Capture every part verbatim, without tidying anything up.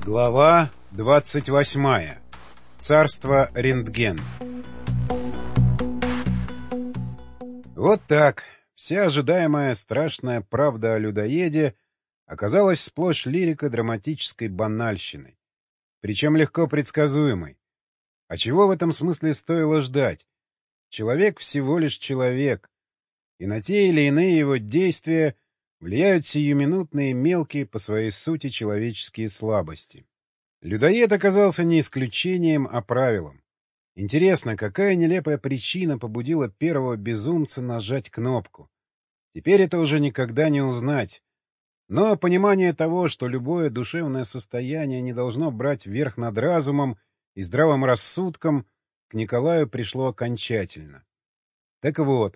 Глава двадцать восьмая. Царство рентген. Вот так. Вся ожидаемая страшная правда о людоеде оказалась сплошь лирико-драматической банальщиной, причем легко предсказуемой. А чего в этом смысле стоило ждать? Человек всего лишь человек, и на те или иные его действия влияют сиюминутные мелкие по своей сути человеческие слабости. Людоед оказался не исключением, а правилом. Интересно, какая нелепая причина побудила первого безумца нажать кнопку? Теперь это уже никогда не узнать. Но понимание того, что любое душевное состояние не должно брать верх над разумом и здравым рассудком, к Николаю пришло окончательно. Так вот,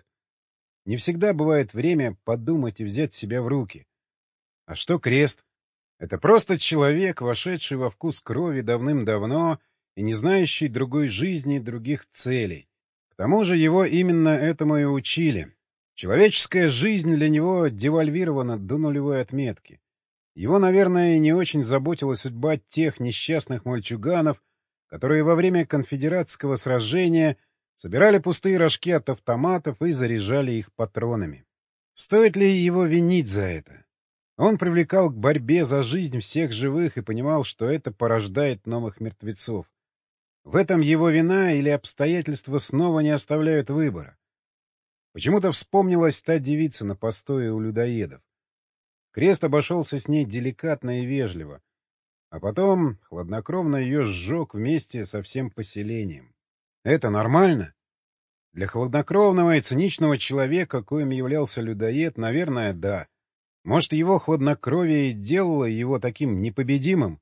не всегда бывает время подумать и взять себя в руки. А что крест? Это просто человек, вошедший во вкус крови давным-давно и не знающий другой жизни и других целей. К тому же его именно этому и учили. Человеческая жизнь для него девальвирована до нулевой отметки. Его, наверное, и не очень заботила судьба тех несчастных мальчуганов, которые во время конфедератского сражения собирали пустые рожки от автоматов и заряжали их патронами. Стоит ли его винить за это? Он привлекал к борьбе за жизнь всех живых и понимал, что это порождает новых мертвецов. В этом его вина или обстоятельства снова не оставляют выбора. Почему-то вспомнилась та девица на постое у людоедов. Крест обошелся с ней деликатно и вежливо, а потом хладнокровно ее сжег вместе со всем поселением. Это нормально? Для хладнокровного и циничного человека, коим являлся людоед, наверное, да. Может, его хладнокровие и делало его таким непобедимым?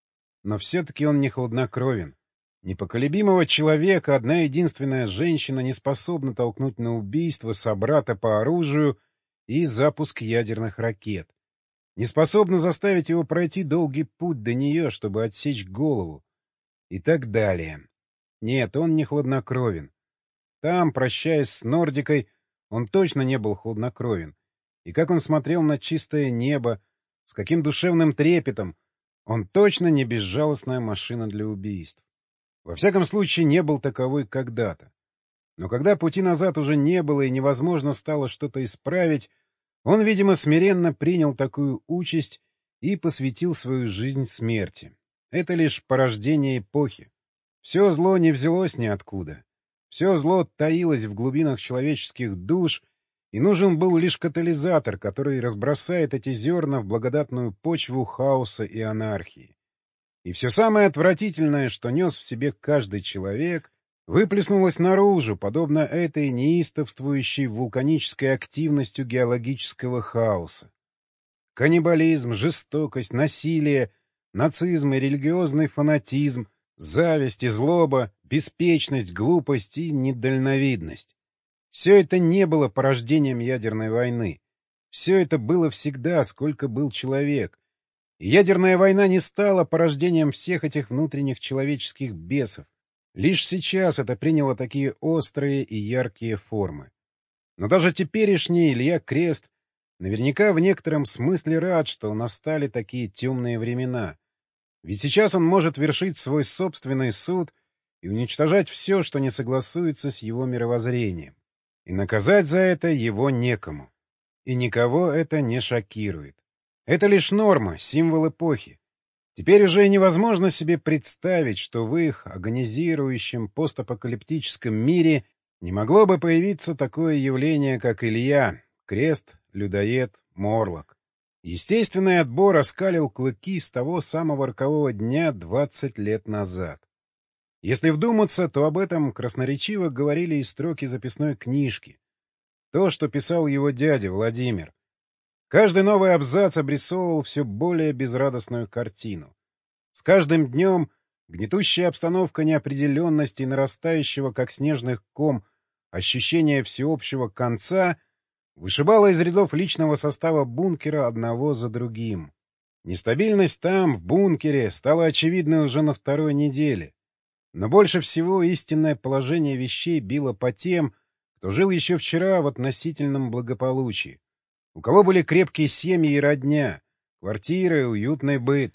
Но все-таки он не хладнокровен. Непоколебимого человека одна единственная женщина не способна толкнуть на убийство собрата по оружию и запуск ядерных ракет. Не способна заставить его пройти долгий путь до нее, чтобы отсечь голову. И так далее. Нет, он не хладнокровен. Там, прощаясь с Нордикой, он точно не был хладнокровен. И как он смотрел на чистое небо, с каким душевным трепетом, он точно не безжалостная машина для убийств. Во всяком случае, не был таковой когда-то. Но когда пути назад уже не было и невозможно стало что-то исправить, он, видимо, смиренно принял такую участь и посвятил свою жизнь смерти. Это лишь порождение эпохи. Все зло не взялось ниоткуда. Все зло таилось в глубинах человеческих душ, и нужен был лишь катализатор, который разбросает эти зерна в благодатную почву хаоса и анархии. И все самое отвратительное, что нес в себе каждый человек, выплеснулось наружу, подобно этой неистовствующей вулканической активностью геологического хаоса. Каннибализм, жестокость, насилие, нацизм и религиозный фанатизм, зависть и злоба, беспечность, глупость и недальновидность. Все это не было порождением ядерной войны. Все это было всегда, сколько был человек. И ядерная война не стала порождением всех этих внутренних человеческих бесов. Лишь сейчас это приняло такие острые и яркие формы. Но даже теперешний Илья Крест наверняка в некотором смысле рад, что настали такие темные времена. Ведь сейчас он может вершить свой собственный суд и уничтожать все, что не согласуется с его мировоззрением. И наказать за это его некому. И никого это не шокирует. Это лишь норма, символ эпохи. Теперь уже невозможно себе представить, что в их агонизирующем постапокалиптическом мире не могло бы появиться такое явление, как Илья, Крест, Людоед, Морлок. Естественный отбор оскалил клыки с того самого рокового дня двадцать лет назад. Если вдуматься, то об этом красноречиво говорили и строки записной книжки. То, что писал его дядя Владимир. Каждый новый абзац обрисовывал все более безрадостную картину. С каждым днем гнетущая обстановка неопределенности и нарастающего, как снежных ком, ощущения всеобщего конца вышибала из рядов личного состава бункера одного за другим. Нестабильность там, в бункере, стала очевидной уже на второй неделе. Но больше всего истинное положение вещей било по тем, кто жил еще вчера в относительном благополучии. У кого были крепкие семьи и родня, квартиры, уютный быт.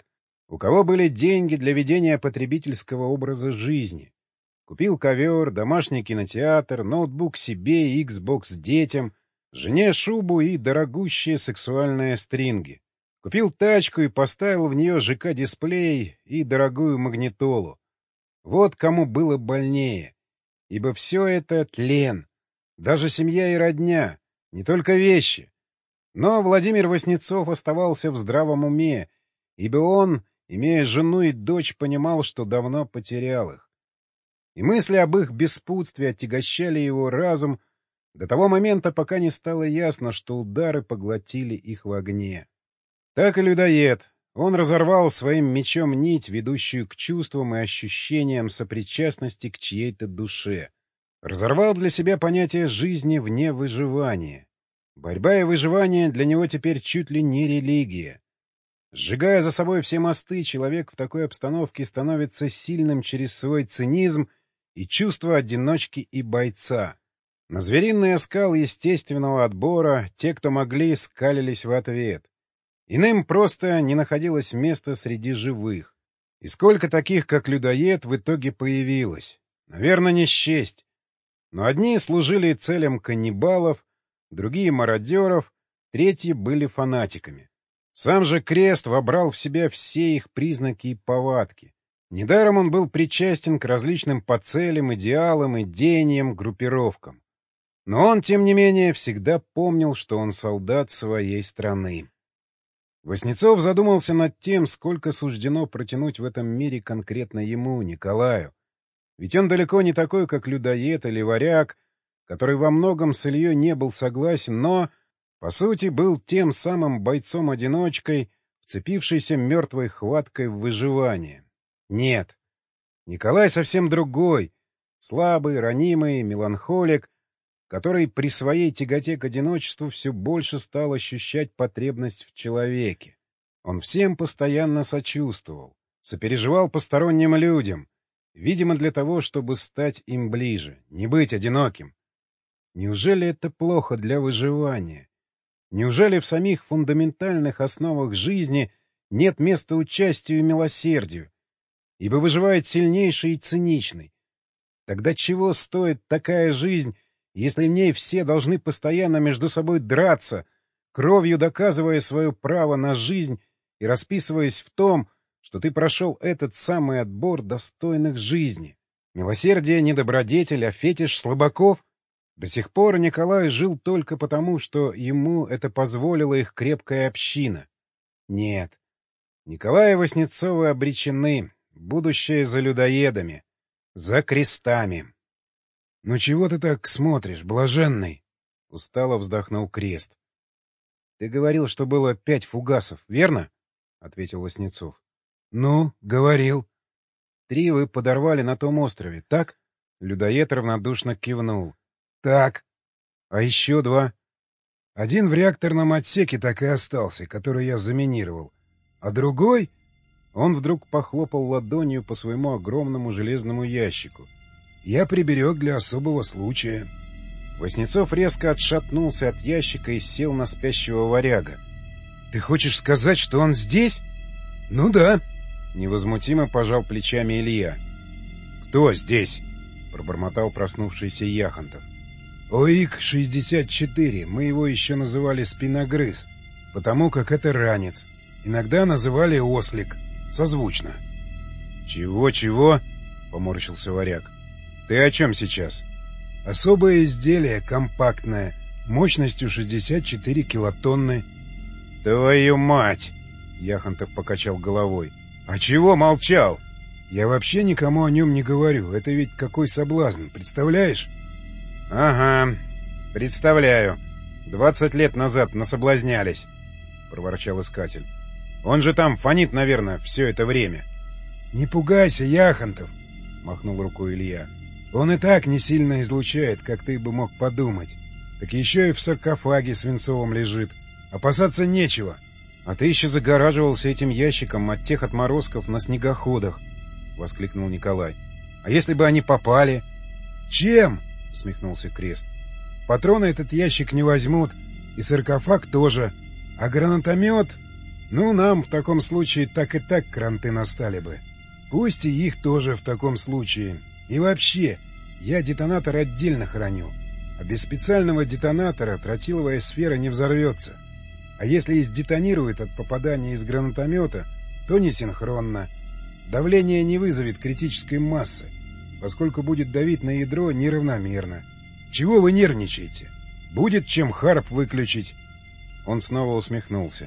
У кого были деньги для ведения потребительского образа жизни. Купил ковер, домашний кинотеатр, ноутбук себе и Xbox детям, жене шубу и дорогущие сексуальные стринги. Купил тачку и поставил в нее ЖК-дисплей и дорогую магнитолу. Вот кому было больнее. Ибо все это тлен. Даже семья и родня. Не только вещи. Но Владимир Васнецов оставался в здравом уме, ибо он, имея жену и дочь, понимал, что давно потерял их. И мысли об их беспутстве отягощали его разум до того момента, пока не стало ясно, что удары поглотили их в огне. Так и людоед. Он разорвал своим мечом нить, ведущую к чувствам и ощущениям сопричастности к чьей-то душе. Разорвал для себя понятие жизни вне выживания. Борьба и выживание для него теперь чуть ли не религия. Сжигая за собой все мосты, человек в такой обстановке становится сильным через свой цинизм и чувство одиночки и бойца. На звериный оскал естественного отбора те, кто могли, скалились в ответ. Иным просто не находилось места среди живых. И сколько таких, как людоед, в итоге появилось? Наверное, не счесть. Но одни служили целям каннибалов, другие — мародеров, третьи были фанатиками. Сам же Крест вобрал в себя все их признаки и повадки. Недаром он был причастен к различным поцелям, идеалам и деяниям, группировкам. Но он, тем не менее, всегда помнил, что он солдат своей страны. Васнецов задумался над тем, сколько суждено протянуть в этом мире конкретно ему, Николаю. Ведь он далеко не такой, как людоед или варяг, который во многом с Ильей не был согласен, но, по сути, был тем самым бойцом-одиночкой, вцепившейся мертвой хваткой в выживание. Нет. Николай совсем другой, слабый, ранимый, меланхолик, который при своей тяготе к одиночеству все больше стал ощущать потребность в человеке. Он всем постоянно сочувствовал, сопереживал посторонним людям, видимо, для того, чтобы стать им ближе, не быть одиноким. Неужели это плохо для выживания? Неужели в самих фундаментальных основах жизни нет места участию и милосердию? Ибо выживает сильнейший и циничный. Тогда чего стоит такая жизнь, если в ней все должны постоянно между собой драться, кровью доказывая свое право на жизнь и расписываясь в том, что ты прошел этот самый отбор достойных жизни? Милосердие не добродетель, а фетиш слабаков? До сих пор Николай жил только потому, что ему это позволила их крепкая община. Нет. Николай и Васнецовы обречены. Будущее за людоедами. За крестами. — Ну чего ты так смотришь, блаженный? — устало вздохнул Крест. — Ты говорил, что было пять фугасов, верно? — ответил Васнецов. — Ну, говорил. — Три вы подорвали на том острове, так? Людоед равнодушно кивнул. — Так. — А еще два? — Один в реакторном отсеке так и остался, который я заминировал. А другой... Он вдруг похлопал ладонью по своему огромному железному ящику. Я приберег для особого случая. Васнецов резко отшатнулся от ящика и сел на спящего варяга. — Ты хочешь сказать, что он здесь? — Ну да. Невозмутимо пожал плечами Илья. — Кто здесь? — пробормотал проснувшийся Яхонтов. — ОИК шестьдесят четыре. Мы его еще называли спиногрыз, потому как это ранец. Иногда называли ослик. Созвучно. «Чего, чего — поморщился варяг. — Ты о чем сейчас? — Особое изделие, компактное, мощностью шестьдесят четыре килотонны. — Твою мать! — Яхонтов покачал головой. — А чего молчал? — Я вообще никому о нем не говорю. Это ведь какой соблазн, представляешь? — Ага, представляю. Двадцать лет назад насоблазнялись, — проворчал искатель. Он же там фонит, наверное, все это время. — Не пугайся, Яхонтов, — махнул рукой Илья. — Он и так не сильно излучает, как ты бы мог подумать. Так еще и в саркофаге свинцовом лежит. Опасаться нечего. — А ты еще загораживался этим ящиком от тех отморозков на снегоходах, — воскликнул Николай. — А если бы они попали? — Чем? — усмехнулся Крест. — Патроны этот ящик не возьмут, и саркофаг тоже. А гранатомет... Ну, нам в таком случае так и так кранты настали бы. Пусть и их тоже в таком случае. И вообще, я детонатор отдельно храню. А без специального детонатора тротиловая сфера не взорвется. А если и сдетонирует от попадания из гранатомета, то несинхронно. Давление не вызовет критической массы, поскольку будет давить на ядро неравномерно. Чего вы нервничаете? Будет чем харп выключить. Он снова усмехнулся.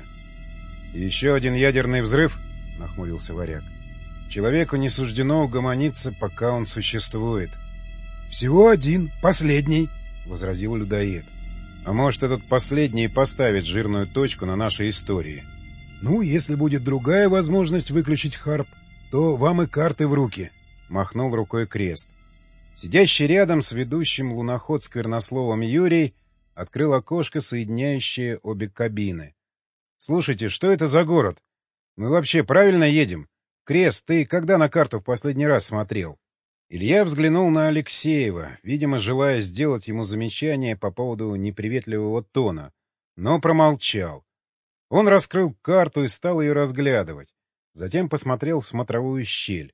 «Еще один ядерный взрыв?» — нахмурился Варяг. «Человеку не суждено угомониться, пока он существует». «Всего один, последний», — возразил людоед. «А может, этот последний поставит жирную точку на нашей истории?» «Ну, если будет другая возможность выключить харп, то вам и карты в руки», — махнул рукой Крест. Сидящий рядом с ведущим луноход сквернословом Юрий открыл окошко, соединяющее обе кабины. «Слушайте, что это за город? Мы вообще правильно едем? Крест, ты когда на карту в последний раз смотрел?» Илья взглянул на Алексеева, видимо, желая сделать ему замечание по поводу неприветливого тона, но промолчал. Он раскрыл карту и стал ее разглядывать, затем посмотрел в смотровую щель.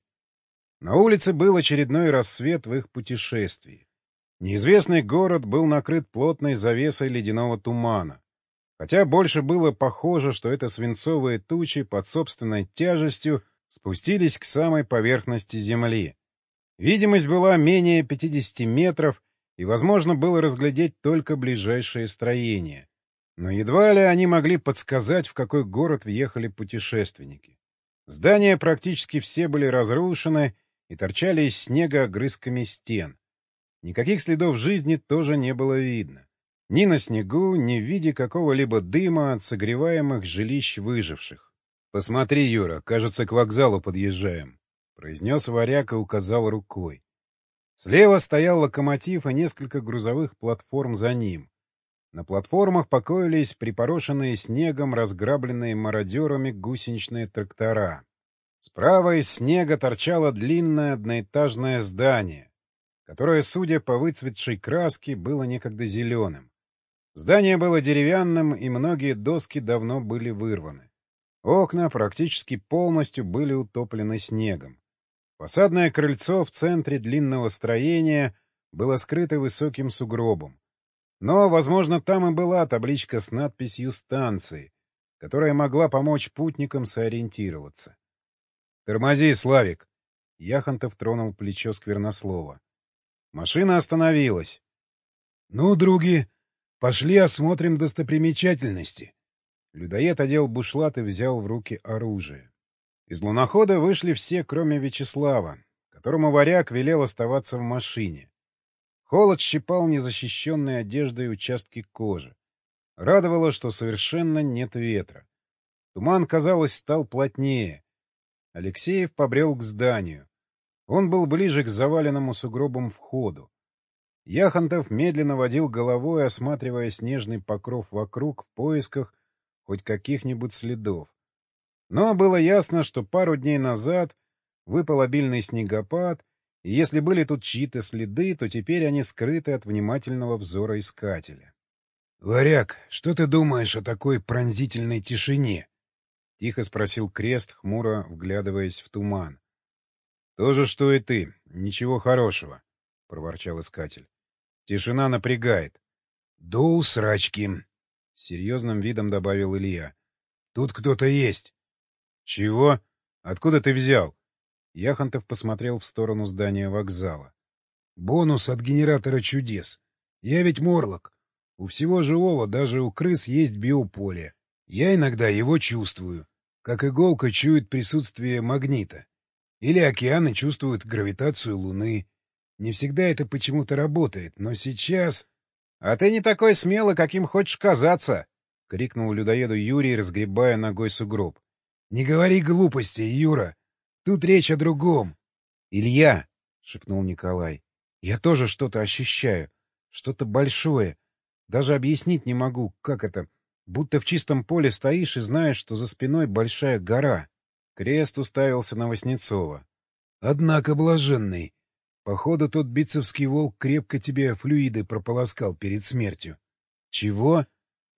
На улице был очередной рассвет в их путешествии. Неизвестный город был накрыт плотной завесой ледяного тумана. Хотя больше было похоже, что это свинцовые тучи под собственной тяжестью спустились к самой поверхности земли. Видимость была менее пятидесяти метров, и возможно было разглядеть только ближайшие строения. Но едва ли они могли подсказать, в какой город въехали путешественники. Здания практически все были разрушены и торчали из снега огрызками стен. Никаких следов жизни тоже не было видно. Ни на снегу, ни в виде какого-либо дыма от согреваемых жилищ выживших. — Посмотри, Юра, кажется, к вокзалу подъезжаем, — произнес Варяг и указал рукой. Слева стоял локомотив и несколько грузовых платформ за ним. На платформах покоились припорошенные снегом, разграбленные мародерами гусеничные трактора. Справа из снега торчало длинное одноэтажное здание, которое, судя по выцветшей краске, было некогда зеленым. Здание было деревянным, и многие доски давно были вырваны. Окна практически полностью были утоплены снегом. Фасадное крыльцо в центре длинного строения было скрыто высоким сугробом. Но, возможно, там и была табличка с надписью станции, которая могла помочь путникам сориентироваться. «Тормози, Славик!» Яхонтов тронул плечо сквернослова. Машина остановилась. «Ну, други, пошли осмотрим достопримечательности». Людоед одел бушлат и взял в руки оружие. Из лунохода вышли все, кроме Вячеслава, которому Варяг велел оставаться в машине. Холод щипал незащищенной одеждой участки кожи. Радовало, что совершенно нет ветра. Туман, казалось, стал плотнее. Алексеев побрел к зданию. Он был ближе к заваленному сугробом входу. Яхонтов медленно водил головой, осматривая снежный покров вокруг в поисках хоть каких-нибудь следов. Но было ясно, что пару дней назад выпал обильный снегопад, и если были тут чьи-то следы, то теперь они скрыты от внимательного взора искателя. — Варяг, что ты думаешь о такой пронзительной тишине? — тихо спросил Крест, хмуро вглядываясь в туман. — То же, что и ты. Ничего хорошего, — проворчал искатель. — Тишина напрягает. — До усрачки, — с серьезным видом добавил Илья. — Тут кто-то есть. — Чего? Откуда ты взял? Яхонтов посмотрел в сторону здания вокзала. — Бонус от генератора чудес. Я ведь морлок. У всего живого, даже у крыс, есть биополе. Я иногда его чувствую, как иголка чует присутствие магнита. Или океаны чувствуют гравитацию Луны. Не всегда это почему-то работает, но сейчас... — А ты не такой смелый, каким хочешь казаться! — крикнул людоеду Юрий, разгребая ногой сугроб. — Не говори глупостей, Юра. Тут речь о другом. — Илья, — шепнул Николай, — я тоже что-то ощущаю. Что-то большое. Даже объяснить не могу, как это. Будто в чистом поле стоишь и знаешь, что за спиной большая гора. Крест уставился на Васнецова. — Однако, блаженный, походу тот битцевский волк крепко тебе флюиды прополоскал перед смертью. — Чего?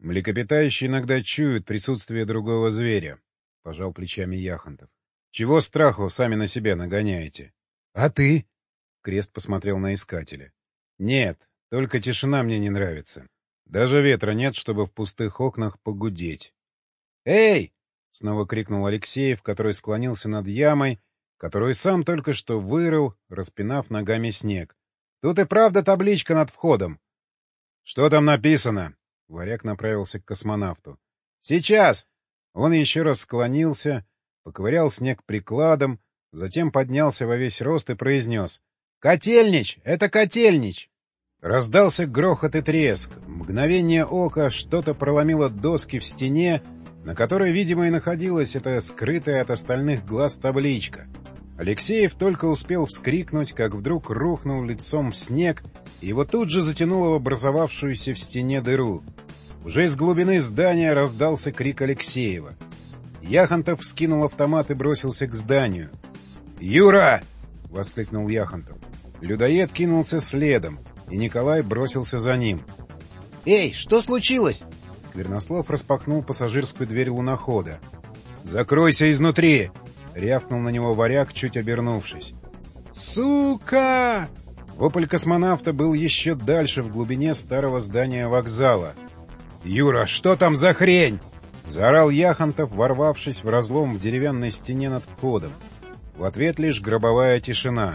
Млекопитающие иногда чуют присутствие другого зверя, — пожал плечами Яхонтов. — Чего страху сами на себя нагоняете? — А ты? — Крест посмотрел на искателя. — Нет, только тишина мне не нравится. Даже ветра нет, чтобы в пустых окнах погудеть. «Эй!» — снова крикнул Алексеев, который склонился над ямой, которую сам только что вырыл, распинав ногами снег. «Тут и правда табличка над входом». «Что там написано?» — Варяг направился к космонавту. «Сейчас!» Он еще раз склонился, поковырял снег прикладом, затем поднялся во весь рост и произнес. «Котельнич! Это Котельнич!» Раздался грохот и треск. Мгновение ока что-то проломило доски в стене, на которой, видимо, и находилась эта скрытая от остальных глаз табличка. Алексеев только успел вскрикнуть, как вдруг рухнул лицом в снег, и его тут же затянуло в образовавшуюся в стене дыру. Уже из глубины здания раздался крик Алексеева. Яхонтов вскинул автомат и бросился к зданию. «Юра!» — воскликнул Яхонтов. Людоед кинулся следом, и Николай бросился за ним. «Эй, что случилось?» Сквернослов распахнул пассажирскую дверь лунохода. «Закройся изнутри!» — рявкнул на него Варяг, чуть обернувшись. «Сука!» Вопль космонавта был еще дальше, в глубине старого здания вокзала. «Юра, что там за хрень?» — заорал Яхонтов, ворвавшись в разлом в деревянной стене над входом. В ответ лишь гробовая тишина.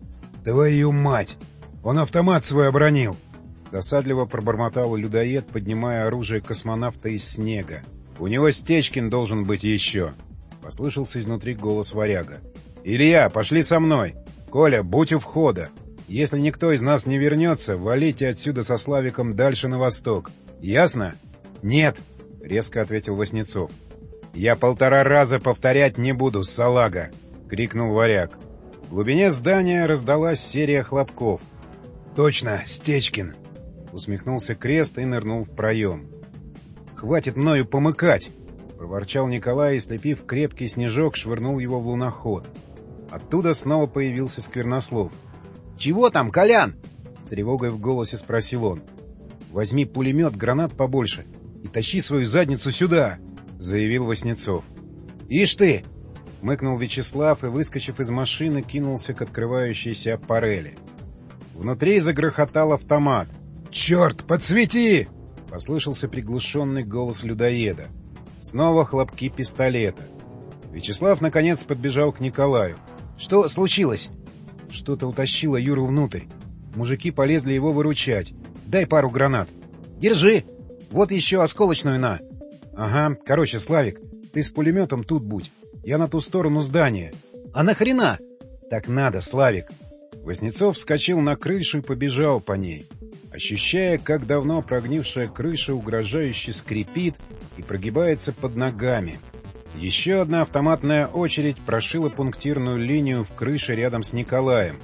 «Твою мать! Он автомат свой обронил!» Досадливо пробормотал людоед, поднимая оружие космонавта из снега. «У него Стечкин должен быть еще!» — послышался изнутри голос Варяга. «Илья, пошли со мной! Коля, будь у входа! Если никто из нас не вернется, валите отсюда со Славиком дальше на восток. Ясно?» «Нет!» — резко ответил Васнецов. «Я полтора раза повторять не буду, салага!» — крикнул Варяг. В глубине здания раздалась серия хлопков. «Точно, Стечкин!» — усмехнулся Крест и нырнул в проем. «Хватит мною помыкать!» — проворчал Николай и, слепив крепкий снежок, швырнул его в луноход. Оттуда снова появился Сквернослов. «Чего там, Колян?» — с тревогой в голосе спросил он. «Возьми пулемет, гранат побольше и тащи свою задницу сюда!» — заявил Васнецов. «Ишь ты!» — мыкнул Вячеслав и, выскочив из машины, кинулся к открывающейся аппарели. Внутри загрохотал автомат. «Черт, подсвети!» — послышался приглушенный голос людоеда. Снова хлопки пистолета. Вячеслав, наконец, подбежал к Николаю. «Что случилось?» «Что-то утащило Юру внутрь. Мужики полезли его выручать. Дай пару гранат». «Держи! Вот еще осколочную на!» «Ага, короче, Славик, ты с пулеметом тут будь. Я на ту сторону здания». «А нахрена?» «Так надо, Славик». Васнецов вскочил на крышу и побежал по ней, ощущая, как давно прогнившая крыша угрожающе скрипит и прогибается под ногами. Еще одна автоматная очередь прошила пунктирную линию в крыше рядом с Николаем.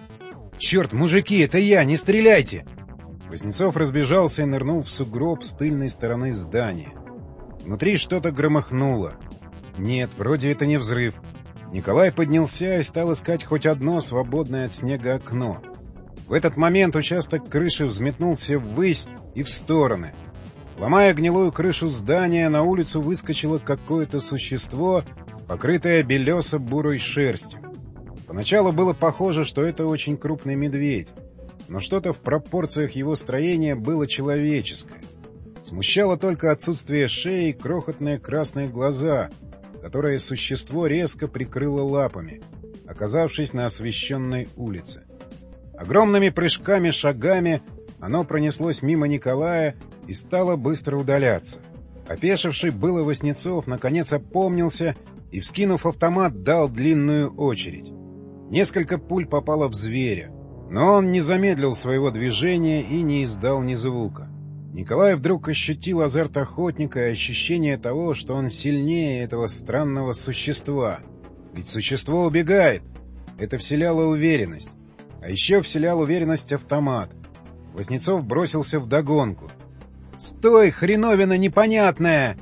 «Черт, мужики, это я! Не стреляйте!» Васнецов разбежался и нырнул в сугроб с тыльной стороны здания. Внутри что-то громыхнуло. Нет, вроде это не взрыв. Николай поднялся и стал искать хоть одно свободное от снега окно. В этот момент участок крыши взметнулся ввысь и в стороны. Ломая гнилую крышу здания, на улицу выскочило какое-то существо, покрытое белесо-бурой шерстью. Поначалу было похоже, что это очень крупный медведь, но что-то в пропорциях его строения было человеческое. Смущало только отсутствие шеи и крохотные красные глаза, которые существо резко прикрыло лапами, оказавшись на освещенной улице. Огромными прыжками-шагами оно пронеслось мимо Николая и стало быстро удаляться. Опешивший было Васнецов наконец опомнился и, вскинув автомат, дал длинную очередь. Несколько пуль попало в зверя, но он не замедлил своего движения и не издал ни звука. Николай вдруг ощутил азарт охотника и ощущение того, что он сильнее этого странного существа. Ведь существо убегает. Это вселяло уверенность. А еще вселял уверенность автомат. Васнецов бросился вдогонку. «Стой, хреновина непонятная!»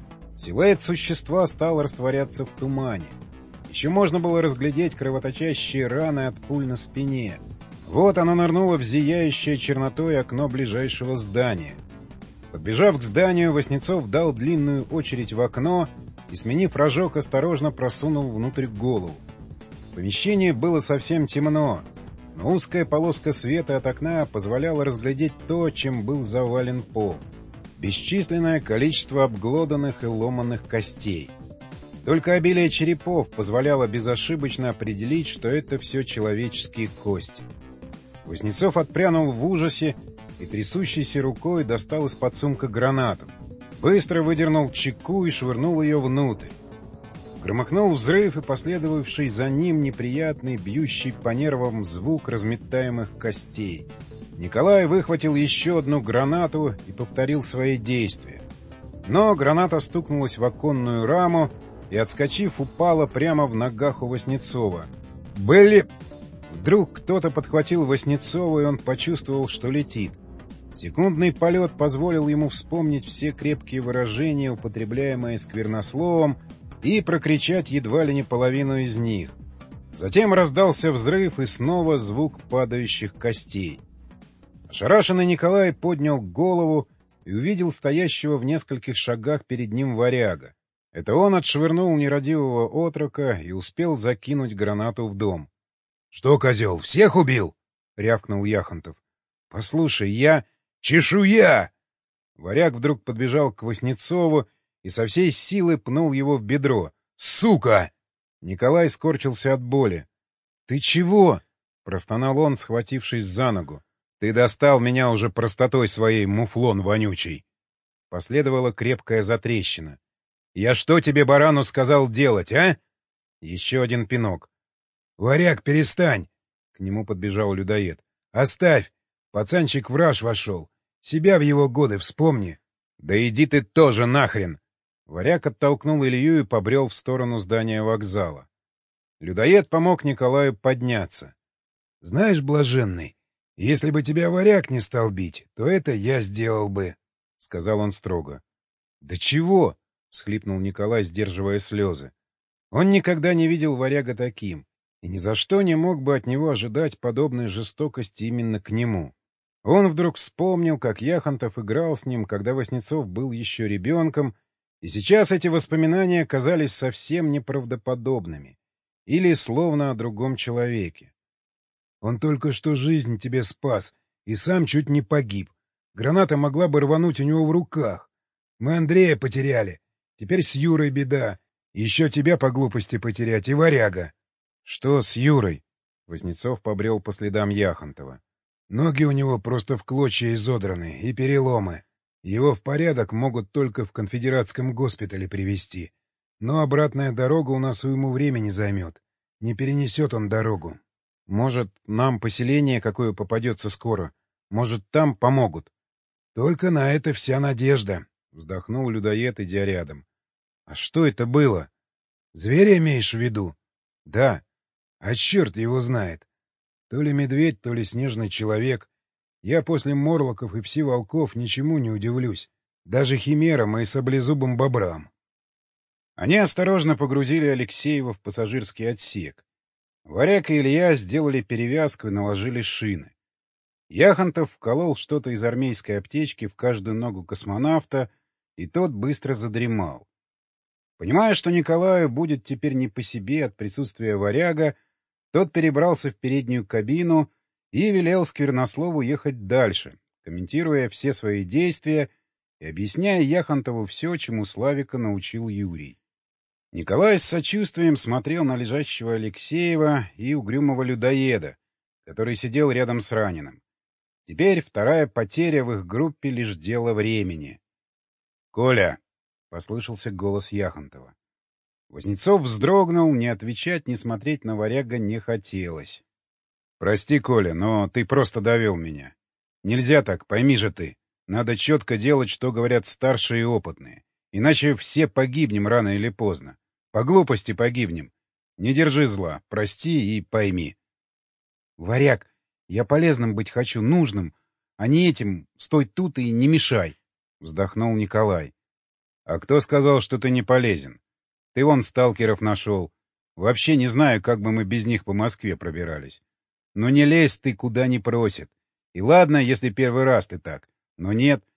Силуэт существа стал растворяться в тумане. Еще можно было разглядеть кровоточащие раны от пуль на спине. Вот оно нырнуло в зияющее чернотой окно ближайшего здания. Подбежав к зданию, Васнецов дал длинную очередь в окно и, сменив рожок, осторожно просунул внутрь голову. В помещении было совсем темно, но узкая полоска света от окна позволяла разглядеть то, чем был завален пол. Бесчисленное количество обглоданных и ломаных костей. Только обилие черепов позволяло безошибочно определить, что это все человеческие кости. Васнецов отпрянул в ужасе и трясущейся рукой достал из-под сумка гранату. Быстро выдернул чеку и швырнул ее внутрь. Громыхнул взрыв и последовавший за ним неприятный, бьющий по нервам звук разметаемых костей. Николай выхватил еще одну гранату и повторил свои действия. Но граната стукнулась в оконную раму и, отскочив, упала прямо в ногах у Васнецова. «Были...» Вдруг кто-то подхватил Васнецова, и он почувствовал, что летит. Секундный полет позволил ему вспомнить все крепкие выражения, употребляемые сквернословом, и прокричать едва ли не половину из них. Затем раздался взрыв и снова звук падающих костей. Ошарашенный Николай поднял голову и увидел стоящего в нескольких шагах перед ним варяга. Это он отшвырнул нерадивого отрока и успел закинуть гранату в дом. — Что, козел, всех убил? — рявкнул Яхонтов. — Послушай, я... — Чешуя! Варяг вдруг подбежал к Васнецову и со всей силы пнул его в бедро. — Сука! Николай скорчился от боли. — Ты чего? — простонал он, схватившись за ногу. — Ты достал меня уже простотой своей, муфлон вонючий. Последовала крепкая затрещина. — Я что тебе, барану, сказал делать, а? Еще один пинок. — Варяг, перестань! — к нему подбежал людоед. — Оставь! Пацанчик в раж вошел. Себя в его годы вспомни. — Да иди ты тоже нахрен! Варяг оттолкнул Илью и побрел в сторону здания вокзала. Людоед помог Николаю подняться. — Знаешь, блаженный, если бы тебя варяг не стал бить, то это я сделал бы, — сказал он строго. — Да чего? — всхлипнул Николай, сдерживая слезы. Он никогда не видел варяга таким, и ни за что не мог бы от него ожидать подобной жестокости именно к нему. Он вдруг вспомнил, как Яхонтов играл с ним, когда Васнецов был еще ребенком, и сейчас эти воспоминания казались совсем неправдоподобными или словно о другом человеке. «Он только что жизнь тебе спас и сам чуть не погиб. Граната могла бы рвануть у него в руках. Мы Андрея потеряли. Теперь с Юрой беда. Еще тебя по глупости потерять и варяга». «Что с Юрой?» Васнецов побрел по следам Яхонтова. «Ноги у него просто в клочья изодраны и переломы. Его в порядок могут только в конфедератском госпитале привезти. Но обратная дорога у нас уйму времени займет. Не перенесет он дорогу. Может, нам поселение какое попадется скоро? Может, там помогут?» «Только на это вся надежда», — вздохнул людоед, идя рядом. «А что это было?» «Зверя имеешь в виду?» «Да». «А черт его знает. То ли медведь, то ли снежный человек. Я после морлоков и пси-волков ничему не удивлюсь. Даже химерам и саблезубым бобрам». Они осторожно погрузили Алексеева в пассажирский отсек. Варяг и Илья сделали перевязку и наложили шины. Яхонтов вколол что-то из армейской аптечки в каждую ногу космонавта, и тот быстро задремал. Понимая, что Николаю будет теперь не по себе от присутствия варяга, тот перебрался в переднюю кабину и велел Сквернослову ехать дальше, комментируя все свои действия и объясняя Яхонтову все, чему Славика научил Юрий. Николай с сочувствием смотрел на лежащего Алексеева и угрюмого людоеда, который сидел рядом с раненым. Теперь вторая потеря в их группе — лишь дело времени. — Коля! — послышался голос Яхонтова. Васнецов вздрогнул, не отвечать, не смотреть на варяга не хотелось. — Прости, Коля, но ты просто довел меня. Нельзя так, пойми же ты. Надо четко делать, что говорят старшие и опытные. Иначе все погибнем рано или поздно. По глупости погибнем. Не держи зла, прости и пойми. — Варяг, я полезным быть хочу, нужным, а не этим «стой тут и не мешай», — вздохнул Николай. — А кто сказал, что ты не полезен? Ты вон сталкеров нашел. Вообще не знаю, как бы мы без них по Москве пробирались. Но не лезь ты, куда не просит. И ладно, если первый раз ты так. Но нет,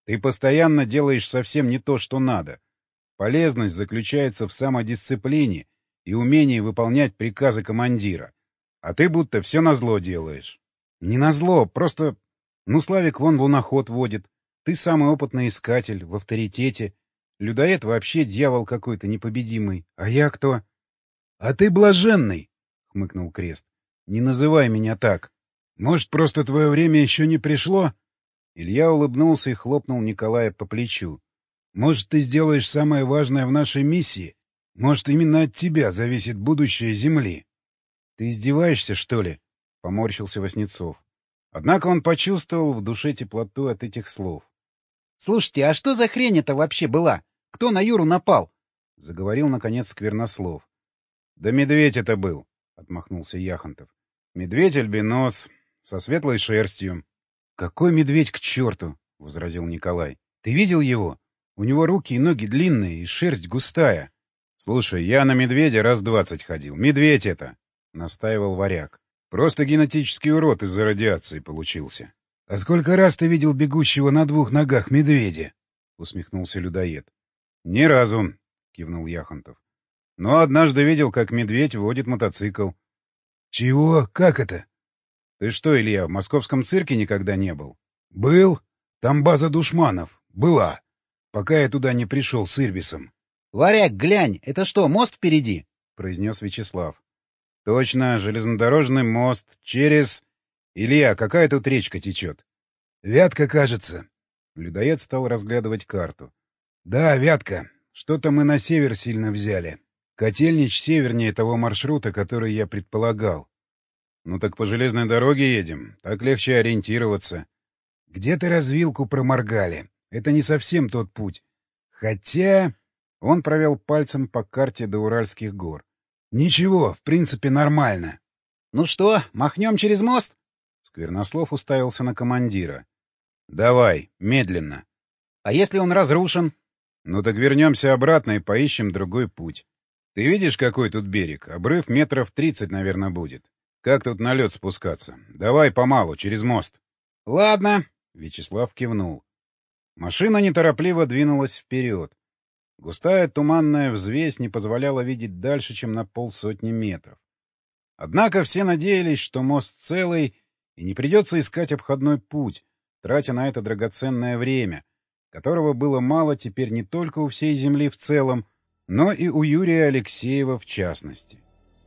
Ты постоянно делаешь совсем не то, что надо. Полезность заключается в самодисциплине и умении выполнять приказы командира. А ты будто все назло делаешь. Не назло, просто... Ну, Славик вон луноход водит. Ты самый опытный искатель, в авторитете. Людоед вообще дьявол какой-то непобедимый. А я кто? — А ты блаженный, — хмыкнул Крест. — Не называй меня так. Может, просто твое время еще не пришло? Илья улыбнулся и хлопнул Николая по плечу. — Может, ты сделаешь самое важное в нашей миссии? Может, именно от тебя зависит будущее Земли? — Ты издеваешься, что ли? — поморщился Васнецов. Однако он почувствовал в душе теплоту от этих слов. — Слушайте, а что за хрень это вообще была? Кто на Юру напал? — заговорил, наконец, Сквернослов. — Да медведь это был, — отмахнулся Яхонтов. — Медведь-альбинос, со светлой шерстью. — Какой медведь к черту? — возразил Николай. — Ты видел его? У него руки и ноги длинные, и шерсть густая. — Слушай, я на медведя раз двадцать ходил. Медведь это! — настаивал Варяг. Просто генетический урод из-за радиации получился. — А сколько раз ты видел бегущего на двух ногах медведя? — усмехнулся людоед. — Ни разу, — кивнул Яхонтов. — Но однажды видел, как медведь водит мотоцикл. — Чего? Как это? — Ты что, Илья, в московском цирке никогда не был? — Был. Там база душманов. Была. Пока я туда не пришел с Ирбисом. — Варяг, глянь, это что, мост впереди? — произнес Вячеслав. — Точно, железнодорожный мост через... Илья, какая тут речка течет? — Вятка, кажется. Людоед стал разглядывать карту. — Да, Вятка. Что-то мы на север сильно взяли. Котельнич севернее того маршрута, который я предполагал. — Ну так по железной дороге едем. Так легче ориентироваться. — Где-то развилку проморгали. Это не совсем тот путь. Хотя... Он провел пальцем по карте до Уральских гор. — Ничего, в принципе, нормально. — Ну что, махнем через мост? Сквернослов уставился на командира. — Давай, медленно. — А если он разрушен? — Ну так вернемся обратно и поищем другой путь. Ты видишь, какой тут берег? Обрыв метров тридцать, наверное, будет. Как тут на лед спускаться? Давай помалу, через мост. — Ладно, — Вячеслав кивнул. Машина неторопливо двинулась вперед. Густая туманная взвесь не позволяла видеть дальше, чем на полсотни метров. Однако все надеялись, что мост целый, и не придется искать обходной путь, тратя на это драгоценное время, которого было мало теперь не только у всей Земли в целом, но и у Юрия Алексеева в частности.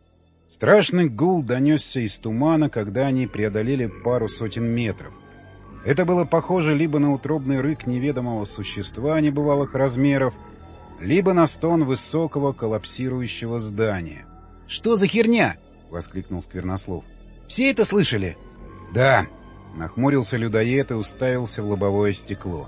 Страшный гул донесся из тумана, когда они преодолели пару сотен метров. Это было похоже либо на утробный рык неведомого существа небывалых размеров, либо на стон высокого коллапсирующего здания. — Что за херня? — воскликнул Сквернослов. — Все это слышали? — Да. — нахмурился людоед и уставился в лобовое стекло.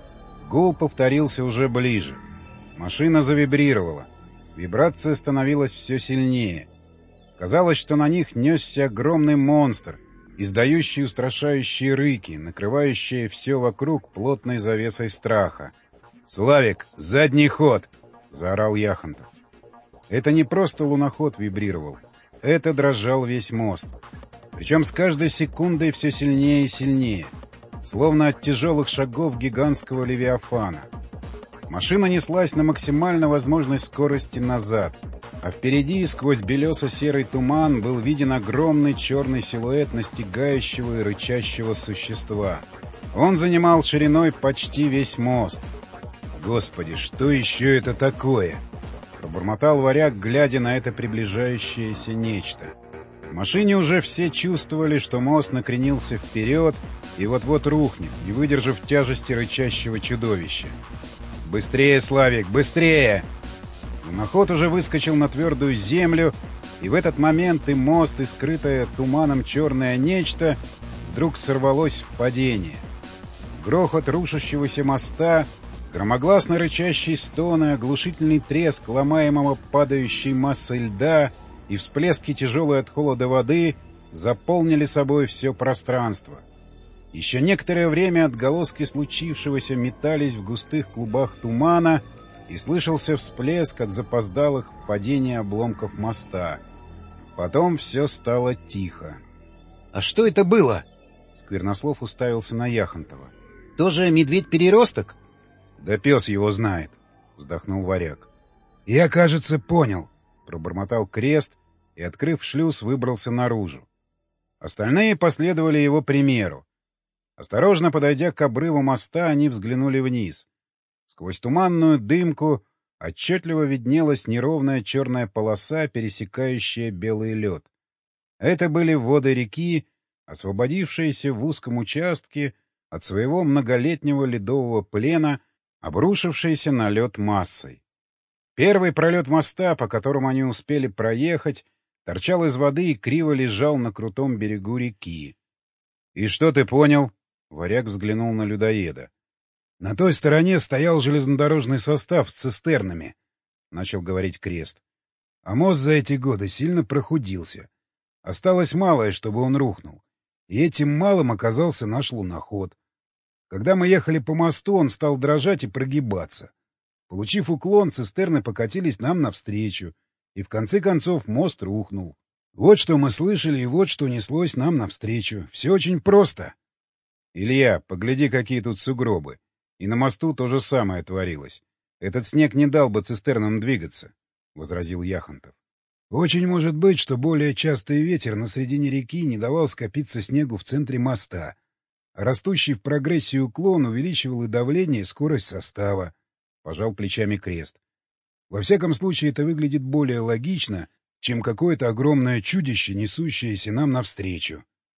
Гул повторился уже ближе. Машина завибрировала. Вибрация становилась все сильнее. Казалось, что на них несся огромный монстр, издающий устрашающие рыки, накрывающие все вокруг плотной завесой страха. — Славик, задний ход! — заорал Яхонтов. Это не просто луноход вибрировал. Это дрожал весь мост. Причем с каждой секундой все сильнее и сильнее, словно от тяжелых шагов гигантского левиафана. Машина неслась на максимально возможной скорости назад, а впереди, сквозь белесо-серый туман, был виден огромный черный силуэт настигающего и рычащего существа. Он занимал шириной почти весь мост. «Господи, что еще это такое?» — пробормотал Варяг, глядя на это приближающееся нечто. В машине уже все чувствовали, что мост накренился вперед и вот-вот рухнет, не выдержав тяжести рычащего чудовища. «Быстрее, Славик, быстрее!» Луноход уже выскочил на твердую землю, и в этот момент и мост, и скрытое туманом черное нечто вдруг сорвалось в падение. Грохот рушащегося моста, громогласно рычащий стон и оглушительный треск ломаемого падающей массой льда и всплески тяжелой от холода воды заполнили собой все пространство. Еще некоторое время отголоски случившегося метались в густых клубах тумана, и слышался всплеск от запоздалых в падении обломков моста. Потом все стало тихо. — А что это было? — Сквернослов уставился на Яхонтова. Тоже медведь-переросток? — Да пес его знает, — вздохнул Варяг. — Я, кажется, понял, — пробормотал Крест и, открыв шлюз, выбрался наружу. Остальные последовали его примеру. Осторожно подойдя к обрыву моста, они взглянули вниз. Сквозь туманную дымку отчетливо виднелась неровная черная полоса, пересекающая белый лед. Это были воды реки, освободившиеся в узком участке от своего многолетнего ледового плена, обрушившиеся на лед массой. Первый пролет моста, по которому они успели проехать, торчал из воды и криво лежал на крутом берегу реки. — И что ты понял? — Варяг взглянул на людоеда. — На той стороне стоял железнодорожный состав с цистернами, — начал говорить Крест. — А мост за эти годы сильно прохудился. Осталось малое, чтобы он рухнул. И этим малым оказался наш луноход. Когда мы ехали по мосту, он стал дрожать и прогибаться. Получив уклон, цистерны покатились нам навстречу, и в конце концов мост рухнул. Вот что мы слышали, и вот что неслось нам навстречу. Все очень просто. — Илья, погляди, какие тут сугробы. И на мосту то же самое творилось. Этот снег не дал бы цистернам двигаться, — возразил Яхонтов. — Очень может быть, что более частый ветер на середине реки не давал скопиться снегу в центре моста, а растущий в прогрессии уклон увеличивал и давление, и скорость состава, — пожал плечами Крест. Во всяком случае, это выглядит более логично, чем какое-то огромное чудище, несущееся нам навстречу.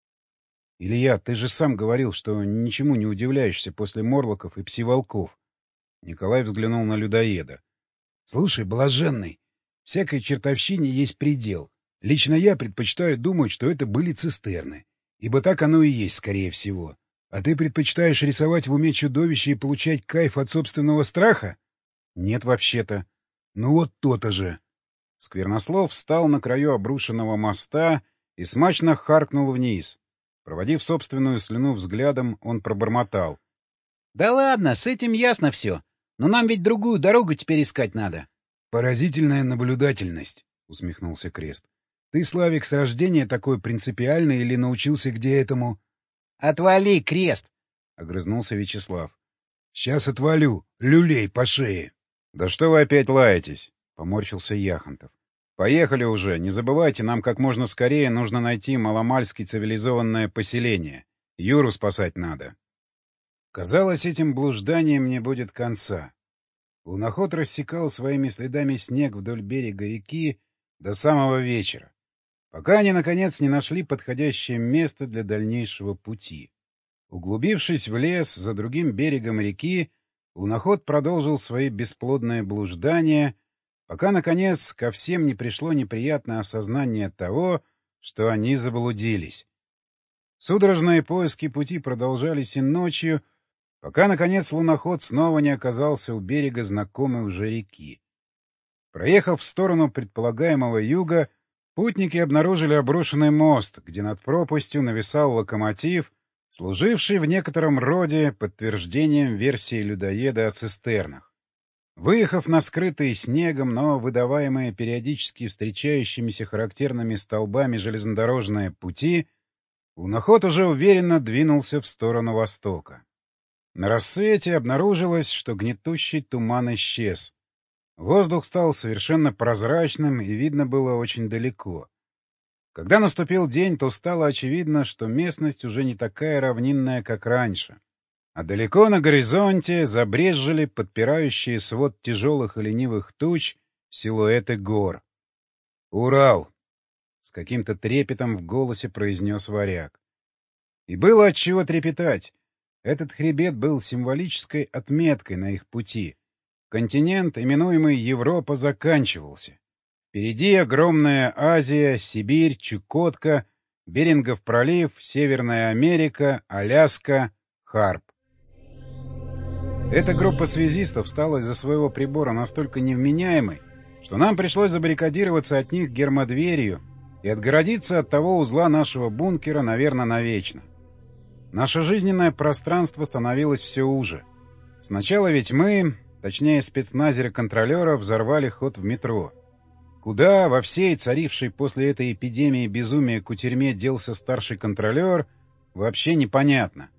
— Илья, ты же сам говорил, что ничему не удивляешься после морлоков и пси-волков. Николай взглянул на людоеда. — Слушай, блаженный, всякой чертовщине есть предел. Лично я предпочитаю думать, что это были цистерны, ибо так оно и есть, скорее всего. А ты предпочитаешь рисовать в уме чудовище и получать кайф от собственного страха? — Нет, вообще-то. — Ну вот то-то же. Сквернослов встал на краю обрушенного моста и смачно харкнул вниз. Проводив собственную слюну взглядом, он пробормотал. — Да ладно, с этим ясно все. Но нам ведь другую дорогу теперь искать надо. — Поразительная наблюдательность, — усмехнулся Крест. — Ты, Славик, с рождения такой принципиальный или научился где этому? — Отвали, Крест! — огрызнулся Вячеслав. — Сейчас отвалю. Люлей по шее. — Да что вы опять лаетесь? — поморщился Яхонтов. — Поехали уже. Не забывайте, нам как можно скорее нужно найти маломальски цивилизованное поселение. Юру спасать надо. Казалось, этим блужданием не будет конца. Луноход рассекал своими следами снег вдоль берега реки до самого вечера, пока они, наконец, не нашли подходящее место для дальнейшего пути. Углубившись в лес за другим берегом реки, луноход продолжил свои бесплодные блуждания, пока, наконец, ко всем не пришло неприятное осознание того, что они заблудились. Судорожные поиски пути продолжались и ночью, пока, наконец, луноход снова не оказался у берега знакомой уже реки. Проехав в сторону предполагаемого юга, путники обнаружили обрушенный мост, где над пропастью нависал локомотив, служивший в некотором роде подтверждением версии людоеда о цистернах. Выехав на скрытые снегом, но выдаваемые периодически встречающимися характерными столбами железнодорожные пути, луноход уже уверенно двинулся в сторону востока. На рассвете обнаружилось, что гнетущий туман исчез. Воздух стал совершенно прозрачным, и видно было очень далеко. Когда наступил день, то стало очевидно, что местность уже не такая равнинная, как раньше. А далеко на горизонте забрезжили подпирающие свод тяжелых и ленивых туч силуэты гор. «Урал!» — с каким-то трепетом в голосе произнес Варяг. И было отчего трепетать. Этот хребет был символической отметкой на их пути. Континент, именуемый Европа, заканчивался. Впереди огромная Азия, Сибирь, Чукотка, Берингов пролив, Северная Америка, Аляска, Харп. Эта группа связистов стала из-за своего прибора настолько невменяемой, что нам пришлось забаррикадироваться от них гермодверью и отгородиться от того узла нашего бункера, наверное, навечно. Наше жизненное пространство становилось все уже. Сначала ведь мы, точнее спецназеры-контролеры, взорвали ход в метро. Куда во всей царившей после этой эпидемии безумия кутерьме делся старший контролер, вообще непонятно.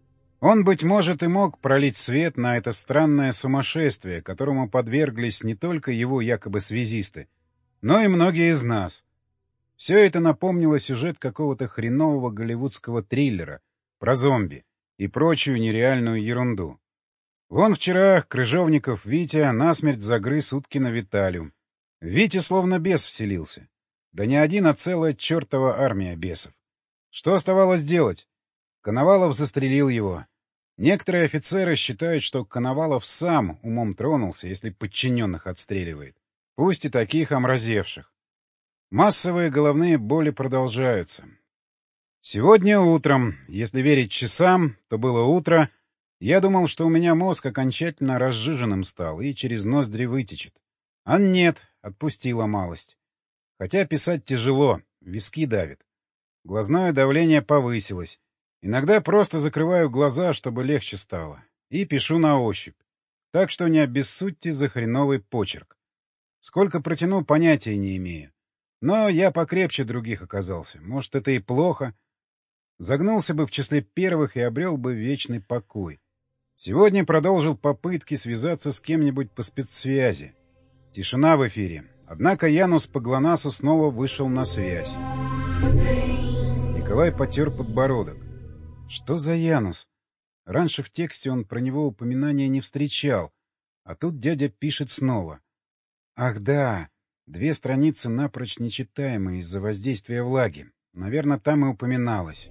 Он, быть может, и мог пролить свет на это странное сумасшествие, которому подверглись не только его якобы связисты, но и многие из нас. Все это напомнило сюжет какого-то хренового голливудского триллера про зомби и прочую нереальную ерунду. Вон вчера Крыжовников Витя насмерть загрыз Уткина Виталю. В Витю словно бес вселился. Да не один, а целая чертова армия бесов. Что оставалось делать? Коновалов застрелил его. Некоторые офицеры считают, что Коновалов сам умом тронулся, если подчиненных отстреливает. Пусть и таких омразевших. Массовые головные боли продолжаются. Сегодня утром, если верить часам, то было утро, я думал, что у меня мозг окончательно разжиженным стал и через ноздри вытечет. А нет, отпустила малость. Хотя писать тяжело, виски давит. Глазное давление повысилось. Иногда просто закрываю глаза, чтобы легче стало. И пишу на ощупь. Так что не обессудьте за хреновый почерк. Сколько протяну, понятия не имею. Но я покрепче других оказался. Может, это и плохо. Загнулся бы в числе первых и обрел бы вечный покой. Сегодня продолжил попытки связаться с кем-нибудь по спецсвязи. Тишина в эфире. Однако Янус по ГЛОНАССу снова вышел на связь. Николай потер подбородок. Что за Янус? Раньше в тексте он про него упоминания не встречал, а тут дядя пишет снова. Ах да, две страницы напрочь нечитаемые из-за воздействия влаги. Наверное, там и упоминалось.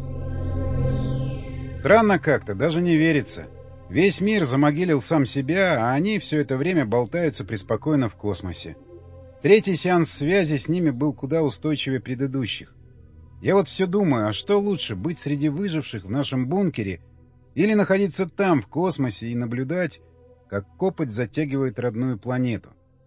Странно как-то, даже не верится. Весь мир замогилил сам себя, а они все это время болтаются преспокойно в космосе. Третий сеанс связи с ними был куда устойчивее предыдущих. Я вот все думаю, а что лучше, быть среди выживших в нашем бункере или находиться там, в космосе, и наблюдать, как копоть затягивает родную планету?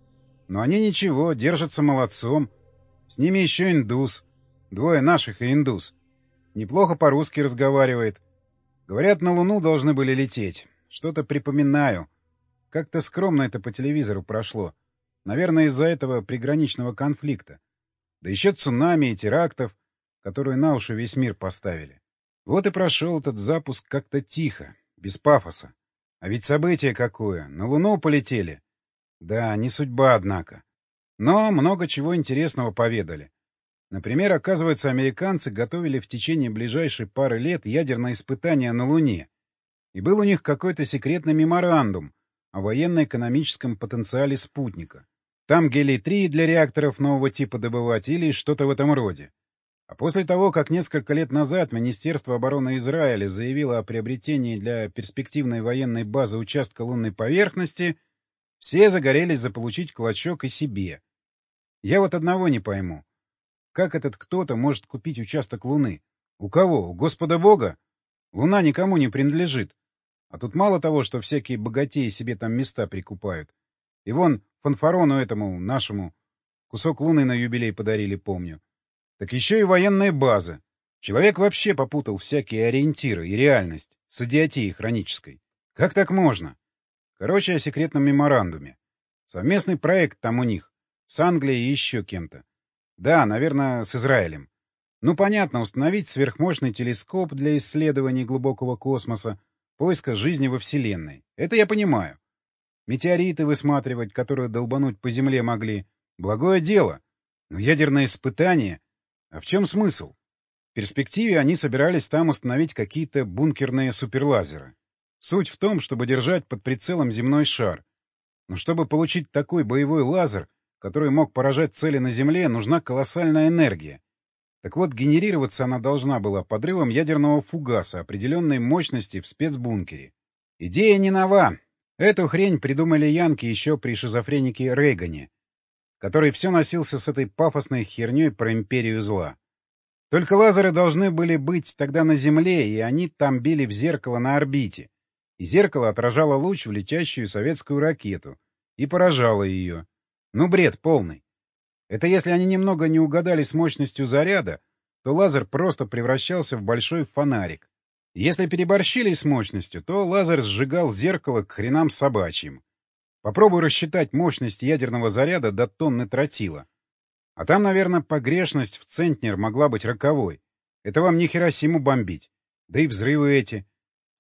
Но они ничего, держатся молодцом. С ними еще индус. Двое наших и индус. Неплохо по-русски разговаривает. Говорят, на Луну должны были лететь. Что-то припоминаю. Как-то скромно это по телевизору прошло. Наверное, из-за этого приграничного конфликта. Да еще цунами и терактов, которые на уши весь мир поставили. Вот и прошел этот запуск как-то тихо, без пафоса. А ведь событие какое! На Луну полетели. Да, не судьба, однако. Но много чего интересного поведали. Например, оказывается, американцы готовили в течение ближайшей пары лет ядерное испытание на Луне. И был у них какой-то секретный меморандум о военно-экономическом потенциале спутника. Там гелий-три для реакторов нового типа добывать или что-то в этом роде. А после того, как несколько лет назад Министерство обороны Израиля заявило о приобретении для перспективной военной базы участка лунной поверхности, все загорелись заполучить клочок и себе. Я вот одного не пойму. Как этот кто-то может купить участок Луны? У кого? У Господа Бога? Луна никому не принадлежит. А тут мало того, что всякие богатеи себе там места прикупают. И вон фанфарону этому, нашему, кусок Луны на юбилей подарили, помню. Так еще и военная база. Человек вообще попутал всякие ориентиры и реальность с идиотией хронической. Как так можно? Короче, о секретном меморандуме. Совместный проект там у них. С Англией и еще кем-то. Да, наверное, с Израилем. Ну, понятно, установить сверхмощный телескоп для исследований глубокого космоса, поиска жизни во Вселенной. Это я понимаю. Метеориты высматривать, которые долбануть по Земле могли. Благое дело. Но ядерное испытание... А в чем смысл? В перспективе они собирались там установить какие-то бункерные суперлазеры. Суть в том, чтобы держать под прицелом земной шар. Но чтобы получить такой боевой лазер, который мог поражать цели на Земле, нужна колоссальная энергия. Так вот, генерироваться она должна была подрывом ядерного фугаса определенной мощности в спецбункере. Идея не нова. Эту хрень придумали янки еще при шизофренике Рейгане, который все носился с этой пафосной херней про империю зла. Только лазеры должны были быть тогда на Земле, и они там били в зеркало на орбите. И зеркало отражало луч в летящую советскую ракету и поражало ее. Ну, бред полный. Это если они немного не угадали с мощностью заряда, то лазер просто превращался в большой фонарик. Если переборщили с мощностью, то лазер сжигал зеркало к хренам собачьим. Попробуй рассчитать мощность ядерного заряда до тонны тротила. А там, наверное, погрешность в центнер могла быть роковой. Это вам не Хиросиму бомбить. Да и взрывы эти.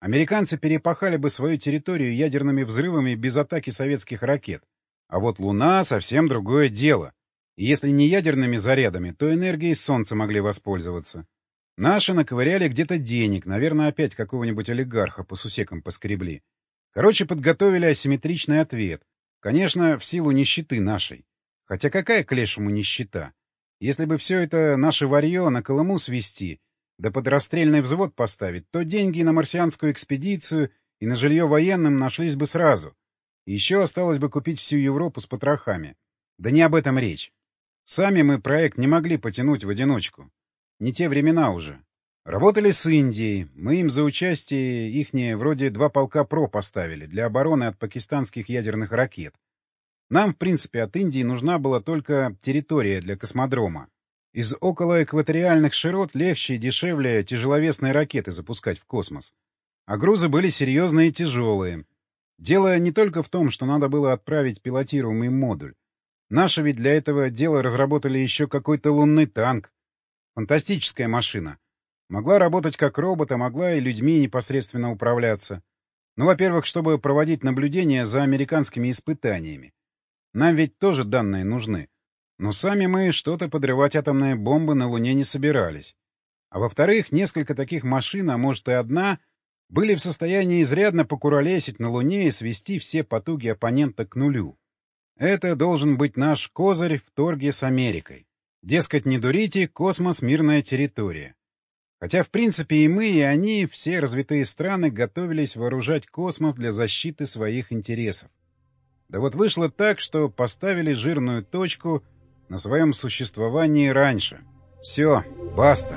Американцы перепахали бы свою территорию ядерными взрывами без атаки советских ракет. А вот Луна — совсем другое дело. И если не ядерными зарядами, то энергией Солнца могли воспользоваться. Наши наковыряли где-то денег, наверное, опять какого-нибудь олигарха по сусекам поскребли. Короче, подготовили асимметричный ответ. Конечно, в силу нищеты нашей. Хотя какая к лешему нищета? Если бы все это наше варье на Колыму свести, да под расстрельный взвод поставить, то деньги на марсианскую экспедицию и на жилье военным нашлись бы сразу. И еще осталось бы купить всю Европу с потрохами. Да не об этом речь. Сами мы проект не могли потянуть в одиночку. Не те времена уже. Работали с Индией. Мы им за участие ихние вроде два полка ПРО поставили для обороны от пакистанских ядерных ракет. Нам, в принципе, от Индии нужна была только территория для космодрома. Из околоэкваториальных широт легче и дешевле тяжеловесные ракеты запускать в космос. А грузы были серьезные и тяжелые. Дело не только в том, что надо было отправить пилотируемый модуль. Наши ведь для этого дела разработали еще какой-то лунный танк. Фантастическая машина. Могла работать как робот, а могла и людьми непосредственно управляться. Ну, во-первых, чтобы проводить наблюдения за американскими испытаниями. Нам ведь тоже данные нужны. Но сами мы что-то подрывать атомные бомбы на Луне не собирались. А во-вторых, несколько таких машин, а может и одна, были в состоянии изрядно покуролесить на Луне и свести все потуги оппонента к нулю. Это должен быть наш козырь в торге с Америкой. Дескать, не дурите, космос — мирная территория. Хотя, в принципе, и мы, и они, все развитые страны, готовились вооружать космос для защиты своих интересов. Да вот вышло так, что поставили жирную точку на своем существовании раньше. Все, баста.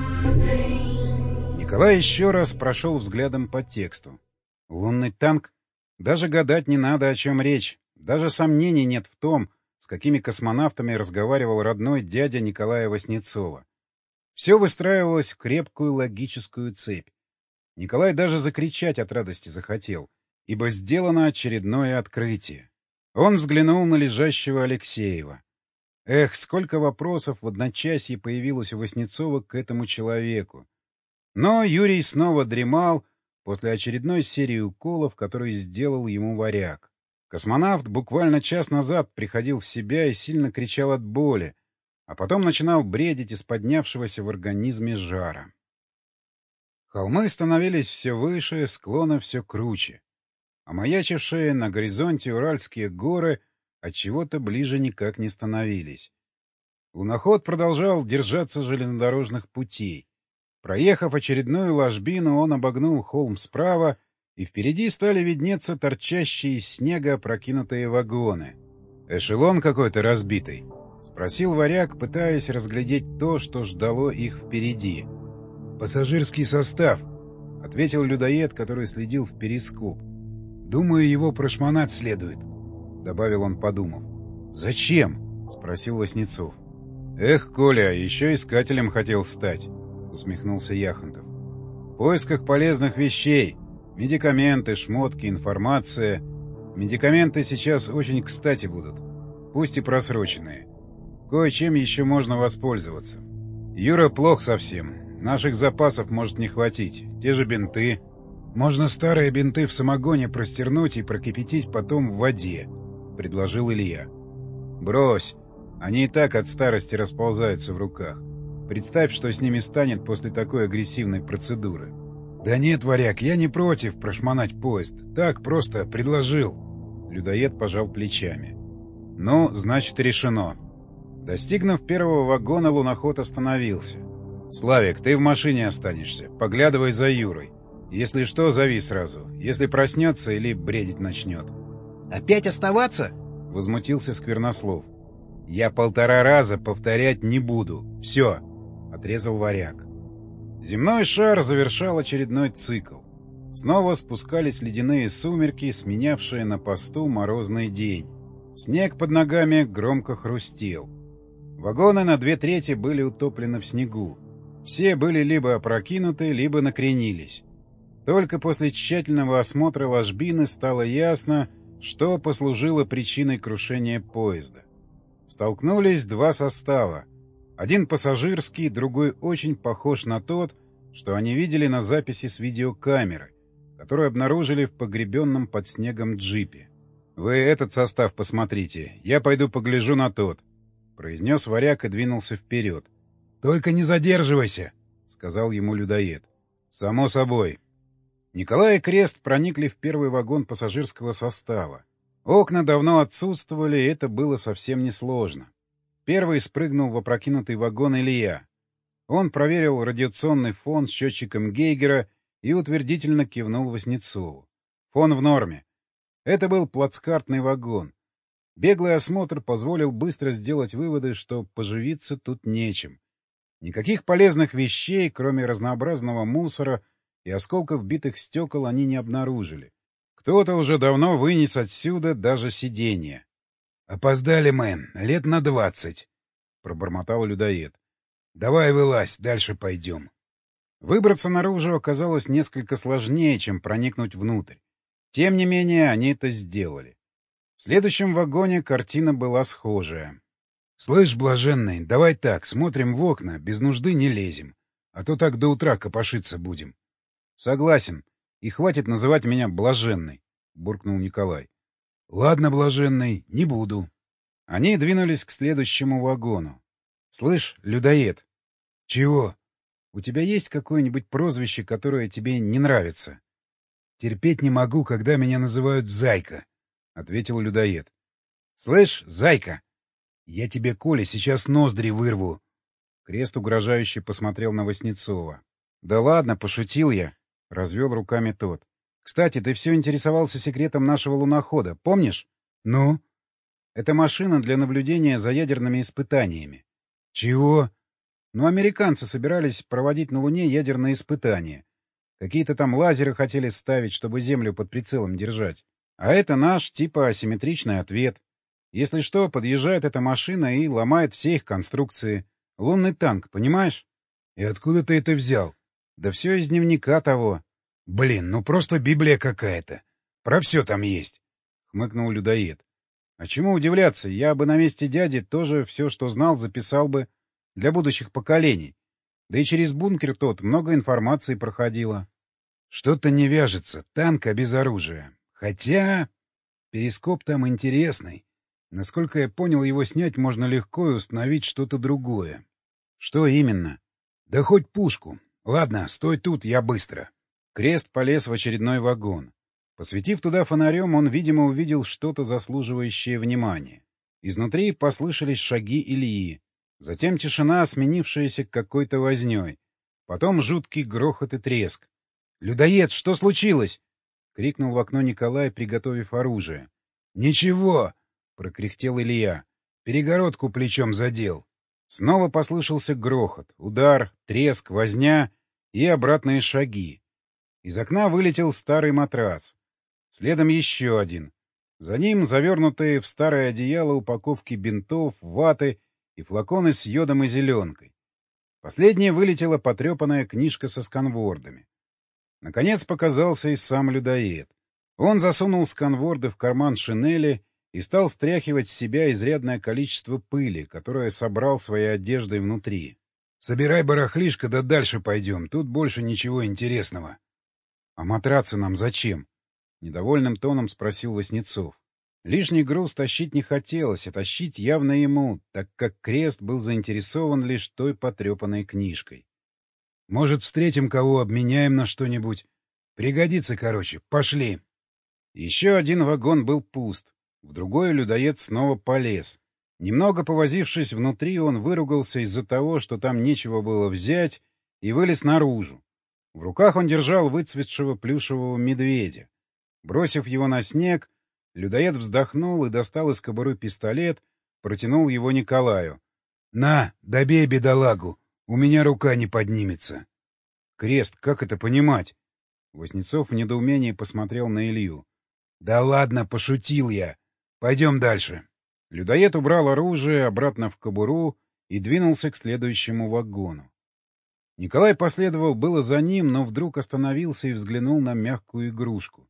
Николай еще раз прошел взглядом по тексту. Лунный танк? Даже гадать не надо, о чем речь. Даже сомнений нет в том, с какими космонавтами разговаривал родной дядя Николая Васнецова. Все выстраивалось в крепкую логическую цепь. Николай даже закричать от радости захотел, ибо сделано очередное открытие. Он взглянул на лежащего Алексеева. Эх, сколько вопросов в одночасье появилось у Васнецова к этому человеку. Но Юрий снова дремал после очередной серии уколов, которые сделал ему варяг. Космонавт буквально час назад приходил в себя и сильно кричал от боли, а потом начинал бредить из поднявшегося в организме жара. Холмы становились все выше, склоны все круче, а маячившие на горизонте Уральские горы отчего-то ближе никак не становились. Луноход продолжал держаться железнодорожных путей. Проехав очередную ложбину, он обогнул холм справа, и впереди стали виднеться торчащие из снега опрокинутые вагоны. «Эшелон какой-то разбитый?» — спросил варяг, пытаясь разглядеть то, что ждало их впереди. «Пассажирский состав», — ответил людоед, который следил в перископ. «Думаю, его прошмонать следует», — добавил он, подумав. «Зачем?» — спросил Васнецов. «Эх, Коля, еще искателем хотел стать», — усмехнулся Яхонтов. «В поисках полезных вещей. Медикаменты, шмотки, информация. Медикаменты сейчас очень кстати будут, пусть и просроченные. Кое-чем еще можно воспользоваться. Юра плох совсем. Наших запасов может не хватить. Те же бинты. Можно старые бинты в самогоне простернуть и прокипятить потом в воде», — предложил Илья. «Брось. Они и так от старости расползаются в руках. Представь, что с ними станет после такой агрессивной процедуры». «Да нет, варяг, я не против прошмонать поезд. Так, просто предложил». Людоед пожал плечами. «Ну, значит, решено». Достигнув первого вагона, луноход остановился. «Славик, ты в машине останешься. Поглядывай за Юрой. Если что, зови сразу. Если проснется или бредить начнет». «Опять оставаться?» — возмутился Сквернослов. «Я полтора раза повторять не буду. Все», — отрезал варяг. Земной шар завершал очередной цикл. Снова спускались ледяные сумерки, сменявшие на посту морозный день. Снег под ногами громко хрустел. Вагоны на две трети были утоплены в снегу. Все были либо опрокинуты, либо накренились. Только после тщательного осмотра ложбины стало ясно, что послужило причиной крушения поезда. Столкнулись два состава. Один пассажирский, другой очень похож на тот, что они видели на записи с видеокамеры. которую обнаружили в погребенном под снегом джипе. «Вы этот состав посмотрите, я пойду погляжу на тот», — произнес варяг и двинулся вперед. «Только не задерживайся», — сказал ему людоед. «Само собой». Николай и Крест проникли в первый вагон пассажирского состава. Окна давно отсутствовали, и это было совсем несложно. Первый спрыгнул в опрокинутый вагон Илья. Он проверил радиационный фон с счетчиком Гейгера и утвердительно кивнул Васнецову. Фон в норме. Это был плацкартный вагон. Беглый осмотр позволил быстро сделать выводы, что поживиться тут нечем. Никаких полезных вещей, кроме разнообразного мусора и осколков битых стекол, они не обнаружили. Кто-то уже давно вынес отсюда даже сиденье. — Опоздали мы, лет на двадцать, — пробормотал людоед. — Давай вылазь, дальше пойдем. Выбраться наружу оказалось несколько сложнее, чем проникнуть внутрь. Тем не менее, они это сделали. В следующем вагоне картина была схожая. — Слышь, блаженный, давай так, смотрим в окна, без нужды не лезем, а то так до утра копошиться будем. — Согласен. И хватит называть меня блаженной, — буркнул Николай. — Ладно, блаженный, не буду. Они двинулись к следующему вагону. — Слышь, людоед. — Чего? — У тебя есть какое-нибудь прозвище, которое тебе не нравится? — Терпеть не могу, когда меня называют Зайка, — ответил людоед. — Слышь, Зайка! — Я тебе, Коля, сейчас ноздри вырву. Крест угрожающе посмотрел на Васнецова. — Да ладно, пошутил я, — развел руками тот. — Кстати, ты все интересовался секретом нашего лунохода, помнишь? — Ну? — Это машина для наблюдения за ядерными испытаниями. — Чего? — Ну, американцы собирались проводить на Луне ядерные испытания. Какие-то там лазеры хотели ставить, чтобы Землю под прицелом держать. А это наш, типа, асимметричный ответ. Если что, подъезжает эта машина и ломает все их конструкции. Лунный танк, понимаешь? — И откуда ты это взял? — Да все из дневника того. — Блин, ну просто Библия какая-то. Про все там есть. — хмыкнул людоед. — А чему удивляться? Я бы на месте дяди тоже все, что знал, записал бы для будущих поколений. Да и через бункер тот много информации проходило. — Что-то не вяжется. Танк, а без оружия. Хотя... Перископ там интересный. Насколько я понял, его снять можно легко и установить что-то другое. — Что именно? — Да хоть пушку. Ладно, стой тут, я быстро. Крест полез в очередной вагон. Посветив туда фонарем, он, видимо, увидел что-то заслуживающее внимания. Изнутри послышались шаги Ильи. Затем тишина, сменившаяся какой-то вознёй. Потом жуткий грохот и треск. — Людоед, что случилось? — крикнул в окно Николай, приготовив оружие. — Ничего! — прокряхтел Илья. — Перегородку плечом задел. Снова послышался грохот, удар, треск, возня и обратные шаги. Из окна вылетел старый матрац. Следом еще один. За ним завернутые в старое одеяло упаковки бинтов, ваты и флаконы с йодом и зеленкой. Последняя вылетела потрепанная книжка со сканвордами. Наконец показался и сам людоед. Он засунул сканворды в карман шинели и стал стряхивать с себя изрядное количество пыли, которое собрал своей одеждой внутри. — Собирай барахлишко, да дальше пойдем. Тут больше ничего интересного. — А матрацы нам зачем? — недовольным тоном спросил Васнецов. Лишний груз тащить не хотелось, а тащить явно ему, так как Крест был заинтересован лишь той потрепанной книжкой. — Может, встретим кого, обменяем на что-нибудь? Пригодится, короче. Пошли. Еще один вагон был пуст. В другой людоед снова полез. Немного повозившись внутри, он выругался из-за того, что там нечего было взять, и вылез наружу. В руках он держал выцветшего плюшевого медведя. Бросив его на снег, людоед вздохнул и достал из кобуры пистолет, протянул его Николаю. — На, добей бедолагу, у меня рука не поднимется. — Крест, как это понимать? Васнецов в недоумении посмотрел на Илью. — Да ладно, пошутил я. Пойдем дальше. Людоед убрал оружие обратно в кобуру и двинулся к следующему вагону. Николай последовал было за ним, но вдруг остановился и взглянул на мягкую игрушку.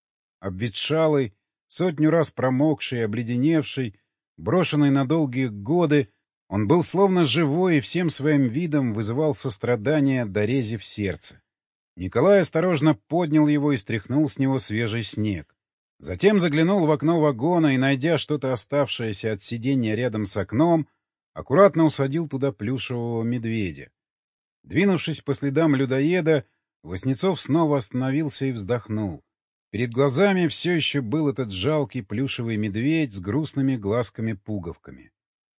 Обветшалый, сотню раз промокший и обледеневший, брошенный на долгие годы, он был словно живой и всем своим видом вызывал сострадание до рези в сердце. Николай осторожно поднял его и стряхнул с него свежий снег. Затем заглянул в окно вагона и, найдя что-то оставшееся от сиденья рядом с окном, аккуратно усадил туда плюшевого медведя. Двинувшись по следам людоеда, Васнецов снова остановился и вздохнул. Перед глазами все еще был этот жалкий плюшевый медведь с грустными глазками-пуговками.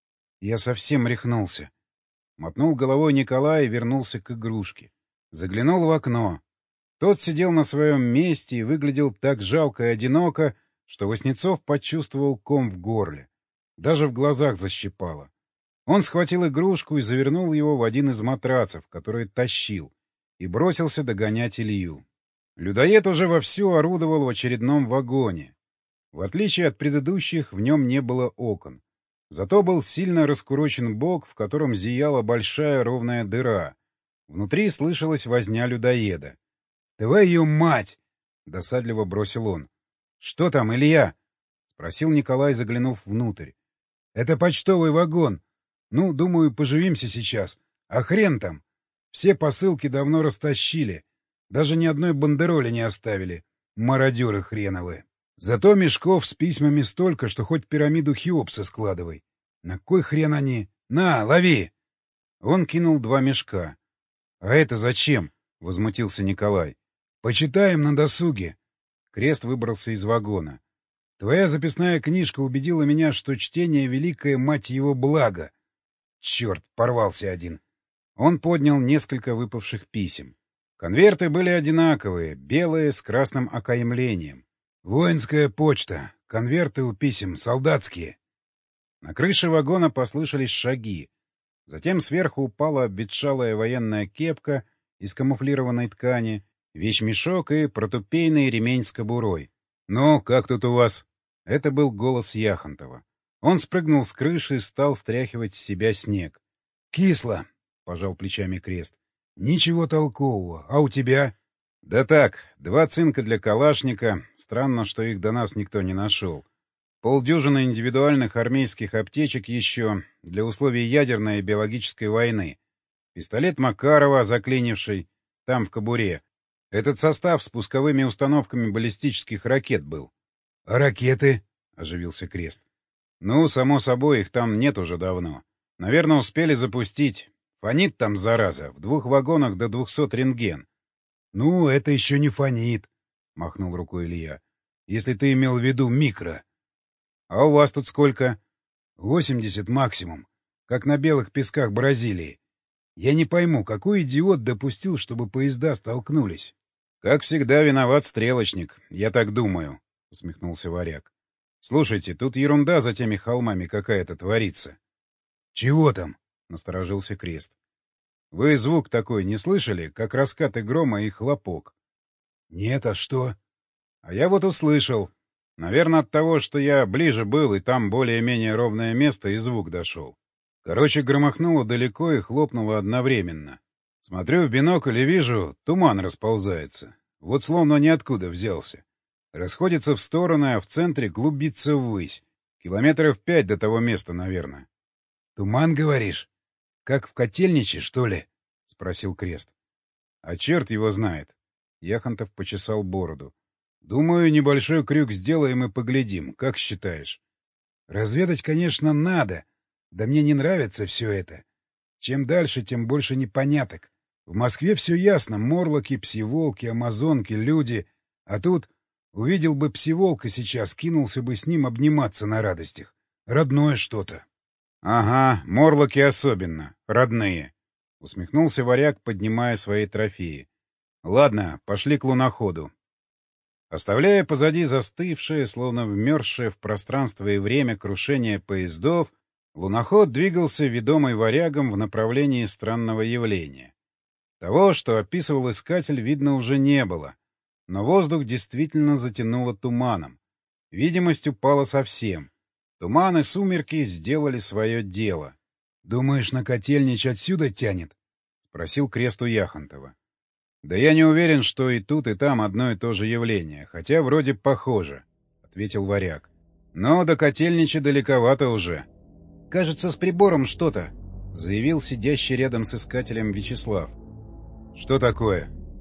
Я совсем рехнулся. Мотнул головой Николай и вернулся к игрушке. Заглянул в окно. Тот сидел на своем месте и выглядел так жалко и одиноко, что Васнецов почувствовал ком в горле. Даже в глазах защипало. Он схватил игрушку и завернул его в один из матрацев, который тащил, и бросился догонять Илью. Людоед уже вовсю орудовал в очередном вагоне. В отличие от предыдущих, в нем не было окон. Зато был сильно раскурочен бок, в котором зияла большая ровная дыра. Внутри слышалась возня людоеда. — Твою мать! — досадливо бросил он. — Что там, Илья? — спросил Николай, заглянув внутрь. — Это почтовый вагон. Ну, думаю, поживимся сейчас. А хрен там. Все посылки давно растащили. Даже ни одной бандероли не оставили. Мародеры хреновые. Зато мешков с письмами столько, что хоть пирамиду Хеопса складывай. На кой хрен они? На, лови! Он кинул два мешка. — А это зачем? — возмутился Николай. — Почитаем на досуге. Крест выбрался из вагона. Твоя записная книжка убедила меня, что чтение — великое, мать его, благо. Черт, порвался один. Он поднял несколько выпавших писем. Конверты были одинаковые, белые с красным окаймлением. «Воинская почта. Конверты у писем. Солдатские». На крыше вагона послышались шаги. Затем сверху упала обветшалая военная кепка из камуфлированной ткани, вещмешок и протупейный ремень с кобурой. «Ну, как тут у вас?» Это был голос Яхонтова. Он спрыгнул с крыши и стал стряхивать с себя снег. «Кисло», — пожал плечами Крест. «Ничего толкового. А у тебя?» «Да так, два цинка для калашника. Странно, что их до нас никто не нашел. Полдюжины индивидуальных армейских аптечек еще для условий ядерной и биологической войны. Пистолет Макарова, заклинивший, там в кобуре. Этот состав с пусковыми установками баллистических ракет был». «А ракеты?» — оживился Крест. «Ну, само собой, их там нет уже давно. Наверное, успели запустить. Фонит там, зараза, в двух вагонах до двухсот рентген». «Ну, это еще не фонит», — махнул рукой Илья. «Если ты имел в виду микро». «А у вас тут сколько?» «Восемьдесят максимум, как на белых песках Бразилии. Я не пойму, какой идиот допустил, чтобы поезда столкнулись?» «Как всегда, виноват стрелочник, я так думаю», — усмехнулся Варяг. «Слушайте, тут ерунда за теми холмами какая-то творится». «Чего там?» — насторожился Крест. «Вы звук такой не слышали, как раскаты грома и хлопок?» «Нет, а что?» «А я вот услышал. Наверное, от того, что я ближе был, и там более-менее ровное место, и звук дошел. Короче, громыхнуло далеко и хлопнуло одновременно. Смотрю в бинокль и вижу, туман расползается. Вот словно ниоткуда взялся. Расходится в стороны, а в центре клубится ввысь. Километров пять до того места, наверное». «Туман, говоришь? Как в котельниче, что ли?» — спросил Крест. «А черт его знает». Яхонтов почесал бороду. «Думаю, небольшой крюк сделаем и поглядим. Как считаешь?» «Разведать, конечно, надо. Да мне не нравится все это. Чем дальше, тем больше непоняток. В Москве все ясно. Морлоки, псиволки, амазонки, люди. А тут увидел бы псиволка сейчас, кинулся бы с ним обниматься на радостях. Родное что-то». «Ага, морлоки особенно. Родные», — усмехнулся Варяг, поднимая свои трофеи. «Ладно, пошли к луноходу». Оставляя позади застывшее, словно вмерзшее в пространство и время крушение поездов, луноход двигался, ведомый Варягом, в направлении странного явления. Того, что описывал искатель, видно уже не было, но воздух действительно затянуло туманом. Видимость упала совсем. Туман и сумерки сделали свое дело. — Думаешь, на котельнич отсюда тянет? — спросил Крест у Яхонтова. — Да я не уверен, что и тут, и там одно и то же явление, хотя вроде похоже, — ответил Варяг. — Но до котельнича далековато уже. — Кажется, с прибором что-то, — заявил сидящий рядом с искателем Вячеслав. — Что такое?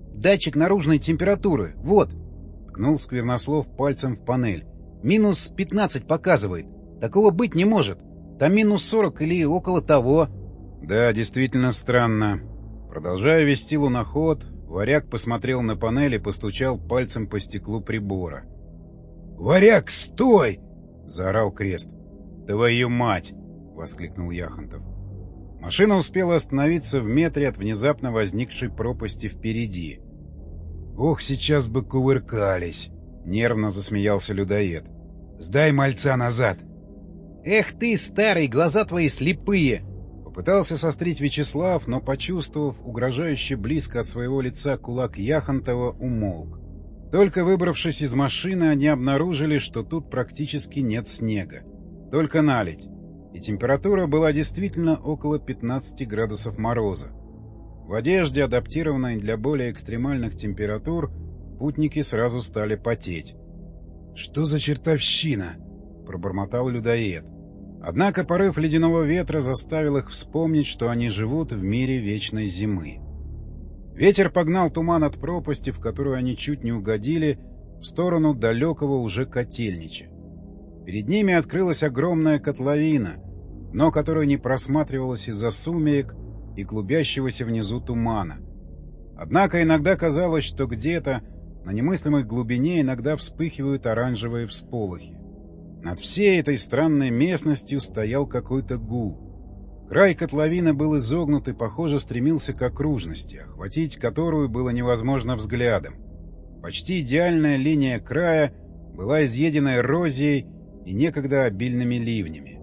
датчик наружной температуры. Вот!» — ткнул Сквернослов пальцем в панель. «Минус пятнадцать показывает. Такого быть не может. Там минус сорок или около того». «Да, действительно странно». Продолжая вести луноход, Варяг посмотрел на панель и постучал пальцем по стеклу прибора. «Варяг, стой!» — заорал Крест. «Твою мать!» — воскликнул Яхонтов. Машина успела остановиться в метре от внезапно возникшей пропасти впереди. «Ох, сейчас бы кувыркались!» — нервно засмеялся людоед. «Сдай мальца назад!» «Эх ты, старый, глаза твои слепые!» Попытался сострить Вячеслав, но, почувствовав угрожающе близко от своего лица кулак Яхонтова, умолк. Только выбравшись из машины, они обнаружили, что тут практически нет снега. Только наледь. И температура была действительно около пятнадцати градусов мороза. В одежде, адаптированной для более экстремальных температур, путники сразу стали потеть. «Что за чертовщина?» — пробормотал людоед. Однако порыв ледяного ветра заставил их вспомнить, что они живут в мире вечной зимы. Ветер погнал туман от пропасти, в которую они чуть не угодили, в сторону далекого уже Котельнича. Перед ними открылась огромная котловина, дно которой не просматривалось из-за сумерек и клубящегося внизу тумана. Однако иногда казалось, что где-то на немыслимой глубине иногда вспыхивают оранжевые всполохи. Над всей этой странной местностью стоял какой-то гул. Край котловины был изогнут и, похоже, стремился к окружности, охватить которую было невозможно взглядом. Почти идеальная линия края была изъедена эрозией и некогда обильными ливнями.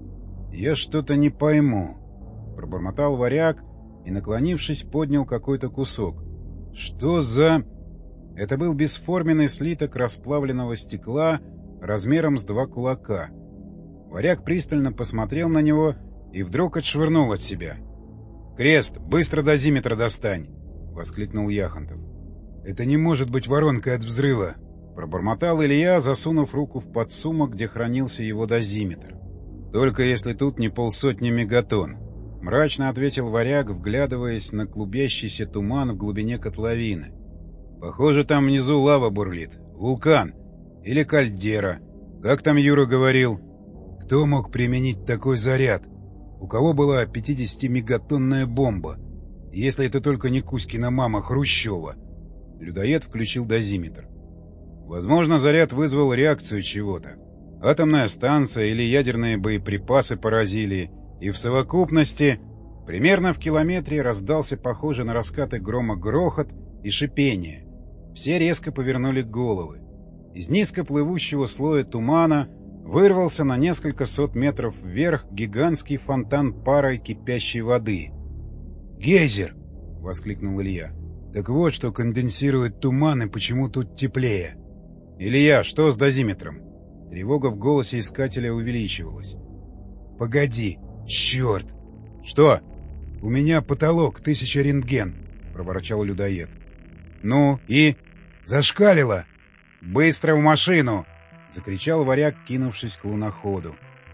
«Я что-то не пойму», — пробормотал Варяг и, наклонившись, поднял какой-то кусок. «Что за...» Это был бесформенный слиток расплавленного стекла размером с два кулака. Варяг пристально посмотрел на него и вдруг отшвырнул от себя. «Крест, быстро дозиметр достань!» — воскликнул Яхонтов. «Это не может быть воронкой от взрыва!» — пробормотал Илья, засунув руку в подсумок, где хранился его дозиметр. «Только если тут не полсотни мегатонн!» — мрачно ответил Варяг, вглядываясь на клубящийся туман в глубине котловины. «Похоже, там внизу лава бурлит. Вулкан. Или кальдера. Как там Юра говорил?» «Кто мог применить такой заряд? У кого была пятидесятимегатонная бомба? Если это только не Кузькина мама Хрущева». Людоед включил дозиметр. «Возможно, заряд вызвал реакцию чего-то. Атомная станция или ядерные боеприпасы поразили. И в совокупности...» Примерно в километре раздался похожий на раскаты грома грохот и шипение. Все резко повернули головы. Из низкоплывущего слоя тумана вырвался на несколько сот метров вверх гигантский фонтан пара и кипящей воды. «Гейзер!» — воскликнул Илья. «Так вот, что конденсирует туман и почему тут теплее». «Илья, что с дозиметром?» Тревога в голосе искателя увеличивалась. «Погоди! Черт!» «Что?» «У меня потолок, тысяча рентген», — проворчал людоед. «Ну и?» «Зашкалило!» «Быстро в машину!» — закричал Варяг, кинувшись к луноходу.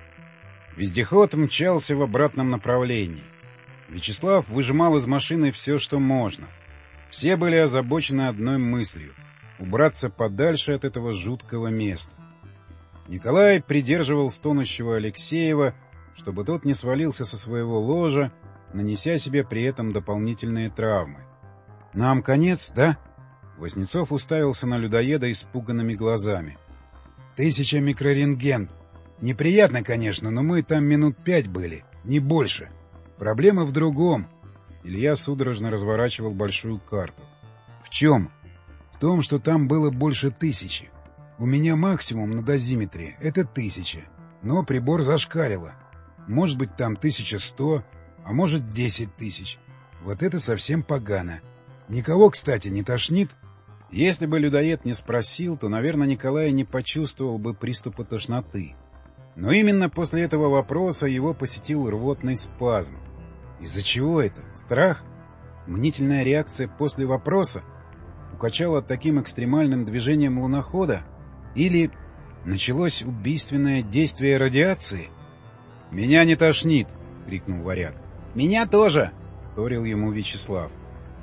Вездеход мчался в обратном направлении. Вячеслав выжимал из машины все, что можно. Все были озабочены одной мыслью — убраться подальше от этого жуткого места. Николай придерживал стонущего Алексеева, чтобы тот не свалился со своего ложа, нанеся себе при этом дополнительные травмы. «Нам конец, да?» Вознецов уставился на людоеда испуганными глазами. «Тысяча микрорентген. Неприятно, конечно, но мы там минут пять были, не больше. Проблема в другом». Илья судорожно разворачивал большую карту. «В чем?» «В том, что там было больше тысячи. У меня максимум на дозиметре — это тысяча, но прибор зашкалило. Может быть, там тысяча сто, а может, десять тысяч. Вот это совсем погано. Никого, кстати, не тошнит?» Если бы людоед не спросил, то, наверное, Николай не почувствовал бы приступа тошноты. Но именно после этого вопроса его посетил рвотный спазм. Из-за чего это? Страх? Мнительная реакция после вопроса? Укачало таким экстремальным движением лунохода? Или началось убийственное действие радиации? «Меня не тошнит!» — крикнул Варяг. «Меня тоже!» — вторил ему Вячеслав.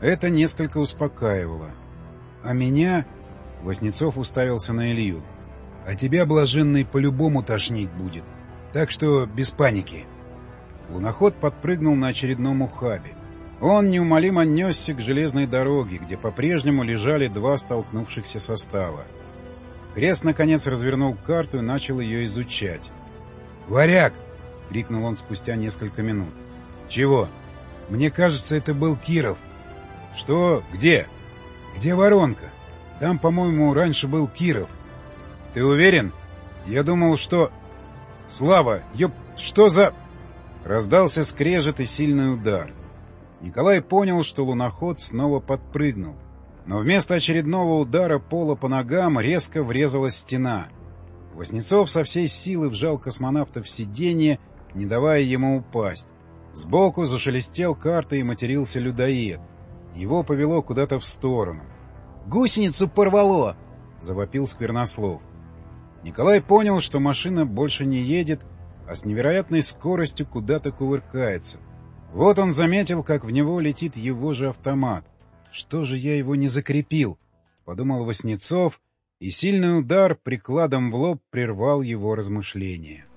Это несколько успокаивало. А меня... Воснецов уставился на Илью. А тебя, блаженный, по-любому тошнить будет. Так что без паники. Луноход подпрыгнул на очередном ухабе. Он неумолимо несся к железной дороге, где по-прежнему лежали два столкнувшихся состава. Крест, наконец, развернул карту и начал ее изучать. «Варяг!» — крикнул он спустя несколько минут. «Чего? Мне кажется, это был Киров». «Что? Где?» «Где воронка? Там, по-моему, раньше был Киров». «Ты уверен? Я думал, что...» «Слава! Ёп... Что за...» Раздался скрежет и сильный удар. Николай понял, что луноход снова подпрыгнул. Но вместо очередного удара пола по ногам резко врезалась стена. Воснецов со всей силы вжал космонавта в сиденье, не давая ему упасть. Сбоку зашелестел картой и матерился людоед. Его повело куда-то в сторону. «Гусеницу порвало!» — завопил Сквернослов. Николай понял, что машина больше не едет, а с невероятной скоростью куда-то кувыркается. Вот он заметил, как в него летит его же автомат. «Что же я его не закрепил?» — подумал Воснецов, и сильный удар прикладом в лоб прервал его размышления.